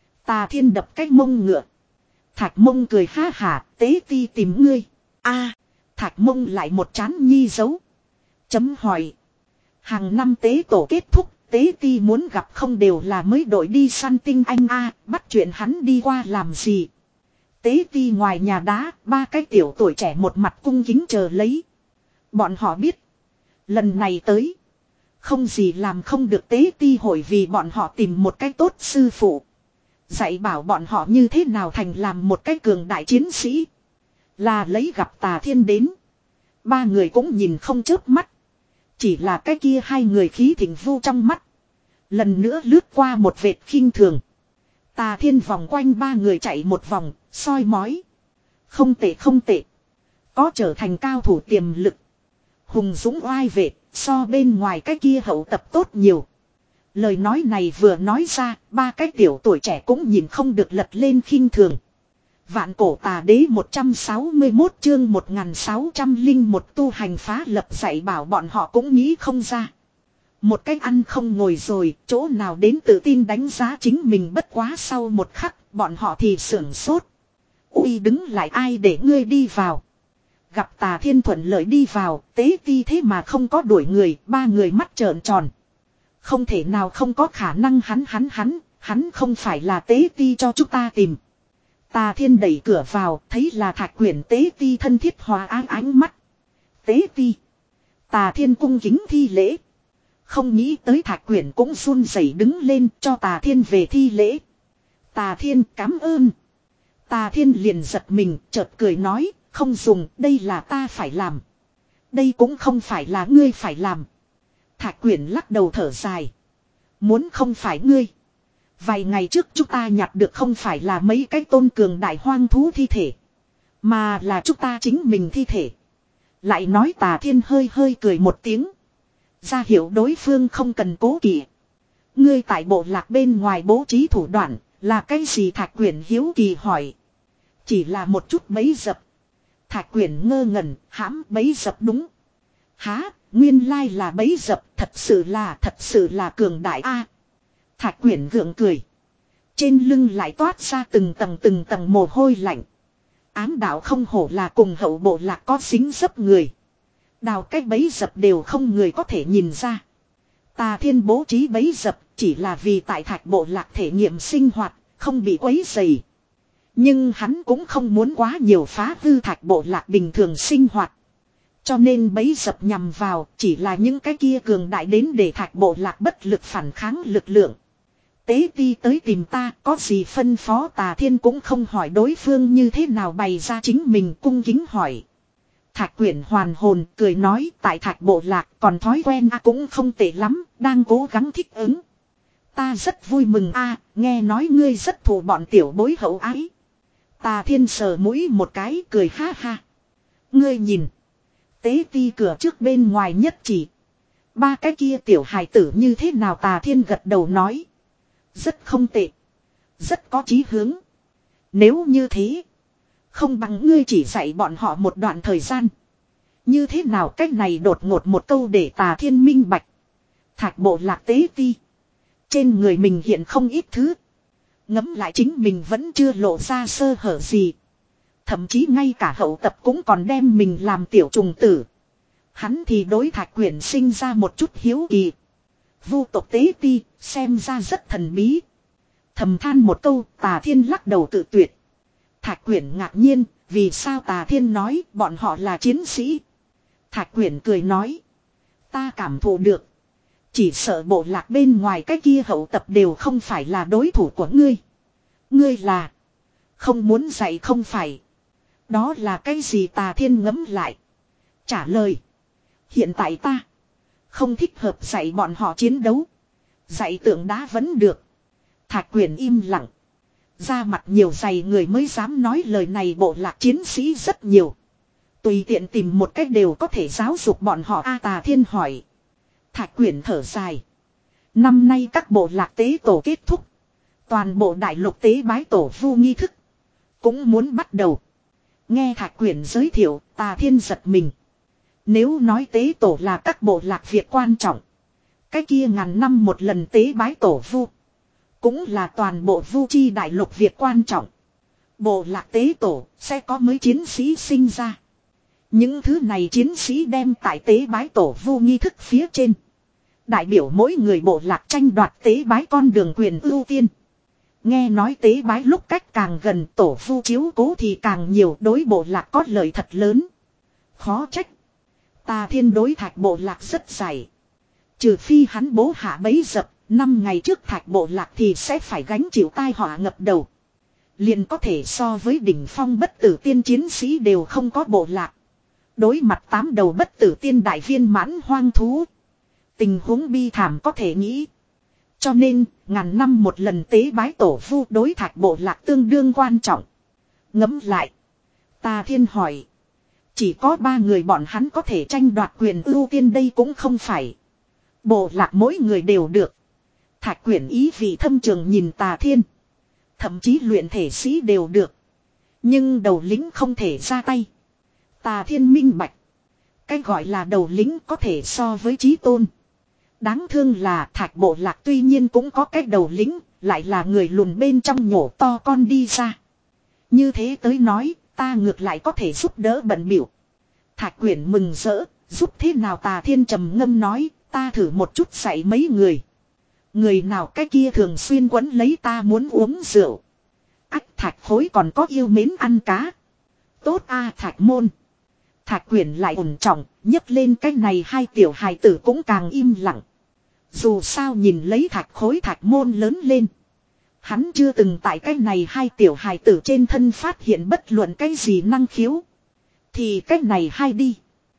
Tà Thiên đập cái mông ngựa. Thạch Mông cười ha hả, tế ti tìm ngươi. A, Thạch Mông lại một chán nhi dấu. Chấm hỏi. Hàng năm tế tổ kết thúc, tế ti muốn gặp không đều là mới đội đi săn tinh anh a, bắt chuyện hắn đi qua làm gì. Tế ti ngoài nhà đá, ba cái tiểu tuổi trẻ một mặt cung kính chờ lấy. Bọn họ biết. Lần này tới. Không gì làm không được tế ti hội vì bọn họ tìm một cái tốt sư phụ. Dạy bảo bọn họ như thế nào thành làm một cái cường đại chiến sĩ. Là lấy gặp Tà Thiên đến. Ba người cũng nhìn không chớp mắt. Chỉ là cái kia hai người khí thịnh vu trong mắt. Lần nữa lướt qua một vệt khinh thường. Tà Thiên vòng quanh ba người chạy một vòng, soi mói. Không tệ không tệ. Có trở thành cao thủ tiềm lực. Hùng dũng oai vệ, so bên ngoài cái kia hậu tập tốt nhiều. Lời nói này vừa nói ra, ba cái tiểu tuổi trẻ cũng nhìn không được lật lên khinh thường. Vạn cổ tà đế một trăm sáu mươi mốt chương một nghìn sáu trăm lẻ một tu hành phá lập dạy bảo bọn họ cũng nghĩ không ra. Một cách ăn không ngồi rồi, chỗ nào đến tự tin đánh giá chính mình bất quá sau một khắc, bọn họ thì sưởng sốt. Ui đứng lại ai để ngươi đi vào. Gặp Tà Thiên thuận lợi đi vào, tế ti thế mà không có đuổi người, ba người mắt trợn tròn. Không thể nào không có khả năng hắn hắn hắn, hắn không phải là tế ti cho chúng ta tìm. Tà Thiên đẩy cửa vào, thấy là Thạch Quyển tế ti thân thiết hòa ái ánh mắt. Tế ti. Tà Thiên cung kính thi lễ. Không nghĩ tới Thạch Quyển cũng run rẩy đứng lên cho Tà Thiên về thi lễ. Tà Thiên cảm ơn. Tà Thiên liền giật mình, chợt cười nói, không dùng, đây là ta phải làm. Đây cũng không phải là ngươi phải làm. Thạch Quyển lắc đầu thở dài. Muốn không phải ngươi. Vài ngày trước chúng ta nhặt được không phải là mấy cái tôn cường đại hoang thú thi thể. Mà là chúng ta chính mình thi thể. Lại nói Tà Thiên hơi hơi cười một tiếng. Ra hiểu đối phương không cần cố kỵ. Ngươi tại bộ lạc bên ngoài bố trí thủ đoạn. Là cái gì Thạch Quyển hiếu kỳ hỏi. Chỉ là một chút bấy dập. Thạch Quyển ngơ ngẩn, hãm bấy dập đúng. Há, nguyên lai là bấy dập, thật sự là, thật sự là cường đại a. Thạch Quyển gượng cười. Trên lưng lại toát ra từng tầng từng tầng mồ hôi lạnh. Ám đạo không hổ là cùng hậu bộ lạc có dính dấp người. Đào cách bấy dập đều không người có thể nhìn ra. Tà Thiên bố trí bấy dập chỉ là vì tại Thạch bộ lạc thể nghiệm sinh hoạt, không bị quấy rầy. Nhưng hắn cũng không muốn quá nhiều phá hư Thạch bộ lạc bình thường sinh hoạt. Cho nên bấy dập nhằm vào chỉ là những cái kia cường đại đến để Thạch bộ lạc bất lực phản kháng lực lượng. Tế ti tới tìm ta có gì phân phó. Tà Thiên cũng không hỏi đối phương như thế nào bày ra chính mình, cung kính hỏi. Thạch Quyển hoàn hồn cười nói tại Thạch bộ lạc còn thói quen a cũng không tệ lắm, đang cố gắng thích ứng. Ta rất vui mừng a, nghe nói ngươi rất thù bọn tiểu bối hậu ái. Tà Thiên sờ mũi một cái cười ha ha. Ngươi nhìn. Tế ti cửa trước bên ngoài nhất chỉ. Ba cái kia tiểu hài tử như thế nào. Tà Thiên gật đầu nói. Rất không tệ. Rất có chí hướng. Nếu như thế. Không bằng ngươi chỉ dạy bọn họ một đoạn thời gian. Như thế nào cách này đột ngột một câu để Tà Thiên minh bạch. Thạch bộ lạc tế ti. Trên người mình hiện không ít thứ. Ngẫm lại chính mình vẫn chưa lộ ra sơ hở gì. Thậm chí ngay cả hậu tập cũng còn đem mình làm tiểu trùng tử. Hắn thì đối Thạch Quyển sinh ra một chút hiếu kỳ. Vu tộc tế ti xem ra rất thần bí. Thầm than một câu. Tà Thiên lắc đầu tự tuyệt. Thạch Quyển ngạc nhiên. Vì sao Tà Thiên nói bọn họ là chiến sĩ. Thạch Quyển cười nói. Ta cảm thụ được. Chỉ sợ bộ lạc bên ngoài cái kia hậu tập đều không phải là đối thủ của ngươi. Ngươi là. Không muốn dạy không phải. Đó là cái gì. Tà Thiên ngẫm lại. Trả lời. Hiện tại ta. Không thích hợp dạy bọn họ chiến đấu. Dạy tượng đá vẫn được. Thạch Quyển im lặng. Ra mặt nhiều dày người mới dám nói lời này. Bộ lạc chiến sĩ rất nhiều. Tùy tiện tìm một cách đều có thể giáo dục bọn họ. A Tà Thiên hỏi. Thạch Quyển thở dài. Năm nay các bộ lạc tế tổ kết thúc. Toàn bộ đại lục tế bái tổ vu nghi thức. Cũng muốn bắt đầu. Nghe Thạch Quyển giới thiệu. Tà Thiên giật mình. Nếu nói tế tổ là các bộ lạc việc quan trọng. Cái kia ngàn năm một lần tế bái tổ vu. Cũng là toàn bộ vu chi đại lục việc quan trọng. Bộ lạc tế tổ sẽ có mới chiến sĩ sinh ra. Những thứ này chiến sĩ đem tại tế bái tổ vu nghi thức phía trên. Đại biểu mỗi người bộ lạc tranh đoạt tế bái con đường quyền ưu tiên. Nghe nói tế bái lúc cách càng gần tổ vu chiếu cố thì càng nhiều, đối bộ lạc có lợi thật lớn. Khó trách. Tà Thiên đối Thạch bộ lạc rất dày. Trừ phi hắn bố hạ bấy dập, năm ngày trước Thạch bộ lạc thì sẽ phải gánh chịu tai họa ngập đầu. Liền có thể so với đỉnh phong bất tử tiên chiến sĩ đều không có bộ lạc. Đối mặt tám đầu bất tử tiên đại viên mãn hoang thú. Tình huống bi thảm có thể nghĩ. Cho nên, ngàn năm một lần tế bái tổ vu đối Thạch bộ lạc tương đương quan trọng. Ngẫm lại. Tà Thiên hỏi. Chỉ có ba người bọn hắn có thể tranh đoạt quyền ưu tiên, đây cũng không phải. Bộ lạc mỗi người đều được. Thạch Quyển ý vị thâm trường nhìn Tà Thiên. Thậm chí luyện thể sĩ đều được. Nhưng đầu lính không thể ra tay. Tà Thiên minh bạch. Cái gọi là đầu lính có thể so với chí tôn. Đáng thương là Thạch bộ lạc tuy nhiên cũng có cái đầu lính, lại là người lùn bên trong nhổ to con đi ra. Như thế tới nói, ta ngược lại có thể giúp đỡ bận biểu. Thạch Quyển mừng rỡ, giúp thế nào? Tà Thiên trầm ngâm nói, ta thử một chút dạy mấy người. Người nào cái kia thường xuyên quấn lấy ta muốn uống rượu. Ách Thạch Khối còn có yêu mến ăn cá. Tốt a Thạch Môn. Thạch Quyển lại ổn trọng, nhấc lên cái này hai tiểu hài tử cũng càng im lặng. Dù sao nhìn lấy Thạch Khối Thạch Môn lớn lên. Hắn chưa từng tại cái này hai tiểu hài tử trên thân phát hiện bất luận cái gì năng khiếu. Thì cái này hai đi.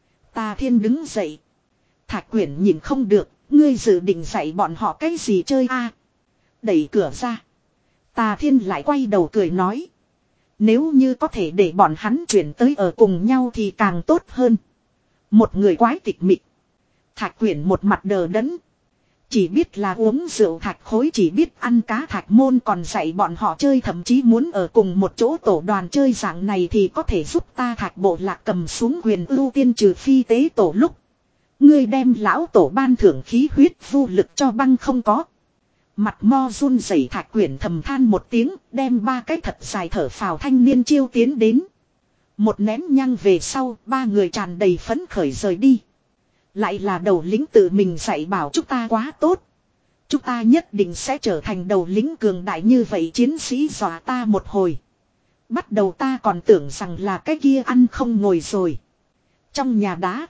Tà Thiên đứng dậy. Thạch Quyển nhìn không được, ngươi dự định dạy bọn họ cái gì chơi a? Đẩy cửa ra. Tà Thiên lại quay đầu cười nói. Nếu như có thể để bọn hắn chuyển tới ở cùng nhau thì càng tốt hơn. Một người quái tịch mịch. Thạch Quyển một mặt đờ đẫn. Chỉ biết là uống rượu Thạch Khối chỉ biết ăn cá Thạch Môn còn dạy bọn họ chơi, thậm chí muốn ở cùng một chỗ tổ đoàn chơi dạng này thì có thể giúp ta Thạch bộ lạc cầm xuống quyền ưu tiên, trừ phi tế tổ lúc. Ngươi đem lão tổ ban thưởng khí huyết vô lực cho băng không có. Mặt mo run rẩy Thạch Quyển thầm than một tiếng, đem ba cái thật dài thở phào thanh niên chiêu tiến đến. Một nén nhang về sau, ba người tràn đầy phấn khởi rời đi. Lại là đầu lính tự mình dạy bảo chúng ta quá tốt. Chúng ta nhất định sẽ trở thành đầu lính cường đại như vậy. Chiến sĩ dọa ta một hồi. Bắt đầu ta còn tưởng rằng là cái kia ăn không ngồi rồi. Trong nhà đá,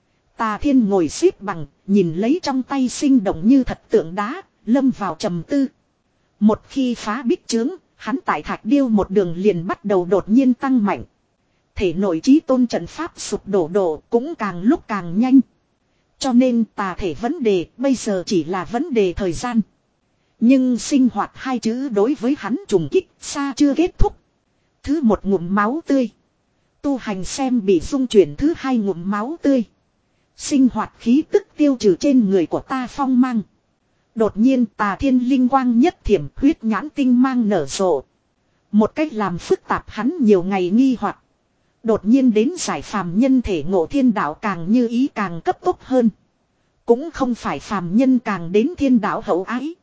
Tà Thiên ngồi xếp bằng, nhìn lấy trong tay sinh động như thật tượng đá, lâm vào trầm tư. Một khi phá bích chướng, hắn tại Thạch Điêu một đường liền bắt đầu đột nhiên tăng mạnh. Thể nội chí tôn trận pháp sụp đổ độ cũng càng lúc càng nhanh. Cho nên tà thể vấn đề bây giờ chỉ là vấn đề thời gian. Nhưng sinh hoạt hai chữ đối với hắn trùng kích xa chưa kết thúc. Thứ một ngụm máu tươi. Tu hành xem bị dung chuyển, thứ hai ngụm máu tươi. Sinh hoạt khí tức tiêu trừ trên người của ta phong mang. Đột nhiên Tà Thiên linh quang nhất thiểm, huyết nhãn tinh mang nở rộ. Một cách làm phức tạp hắn nhiều ngày nghi hoặc. Đột nhiên đến giải phàm nhân thể ngộ thiên đạo càng như ý càng cấp tốc hơn. Cũng không phải phàm nhân càng đến thiên đạo hậu ái.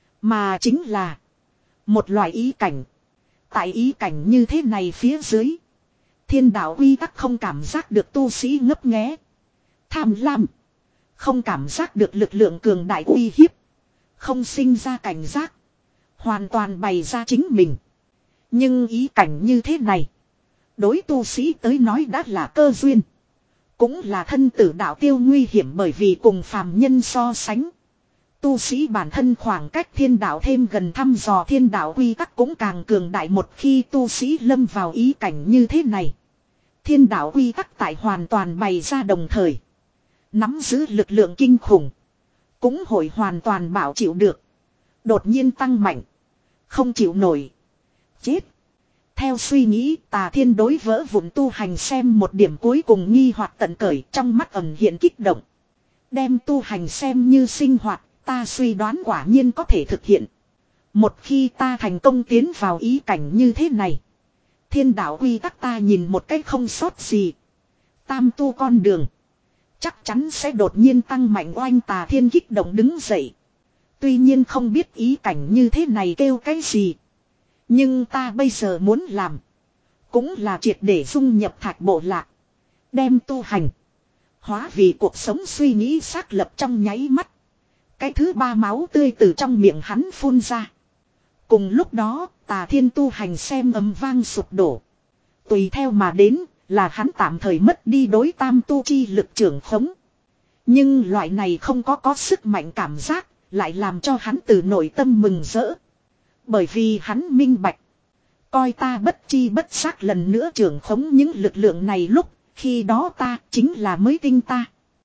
Mà chính là một loại ý cảnh. Tại ý cảnh như thế này phía dưới, thiên đạo quy tắc không cảm giác được tu sĩ ngấp nghé, tham lam. Không cảm giác được lực lượng cường đại uy hiếp. Không sinh ra cảnh giác. Hoàn toàn bày ra chính mình. Nhưng ý cảnh như thế này, đối tu sĩ tới nói đã là cơ duyên. Cũng là thân tử đạo tiêu nguy hiểm, bởi vì cùng phàm nhân so sánh, tu sĩ bản thân khoảng cách thiên đạo thêm gần, thăm dò thiên đạo quy tắc cũng càng cường đại. Một khi tu sĩ lâm vào ý cảnh như thế này, thiên đạo quy tắc tại hoàn toàn bày ra đồng thời, nắm giữ lực lượng kinh khủng, cũng hội hoàn toàn bảo chịu được. Đột nhiên tăng mạnh, không chịu nổi, chết. Theo suy nghĩ, Tà Thiên đối vỡ vụn tu hành xem một điểm cuối cùng nghi hoặc tận cởi, trong mắt ẩn hiện kích động. Đem tu hành xem như sinh hoạt, ta suy đoán quả nhiên có thể thực hiện. Một khi ta thành công tiến vào ý cảnh như thế này, thiên đạo quy tắc ta nhìn một cách không sót gì. Tam tu con đường, chắc chắn sẽ đột nhiên tăng mạnh oanh Tà Thiên kích động đứng dậy. Tuy nhiên không biết ý cảnh như thế này kêu cái gì. Nhưng ta bây giờ muốn làm. Cũng là triệt để dung nhập Thạch Bộ Lạc. Đem tu hành. Hóa vì cuộc sống suy nghĩ xác lập trong nháy mắt. Cái thứ ba máu tươi từ trong miệng hắn phun ra. Cùng lúc đó, Tà Thiên tu hành xem ầm vang sụp đổ. Tùy theo mà đến, là hắn tạm thời mất đi đối tam tu chi lực trưởng khống. Nhưng loại này không có có sức mạnh cảm giác, lại làm cho hắn từ nội tâm mừng rỡ. Bởi vì hắn minh bạch. Coi ta bất chi bất giác lần nữa trưởng khống những lực lượng này lúc, khi đó ta chính là mới tinh ta.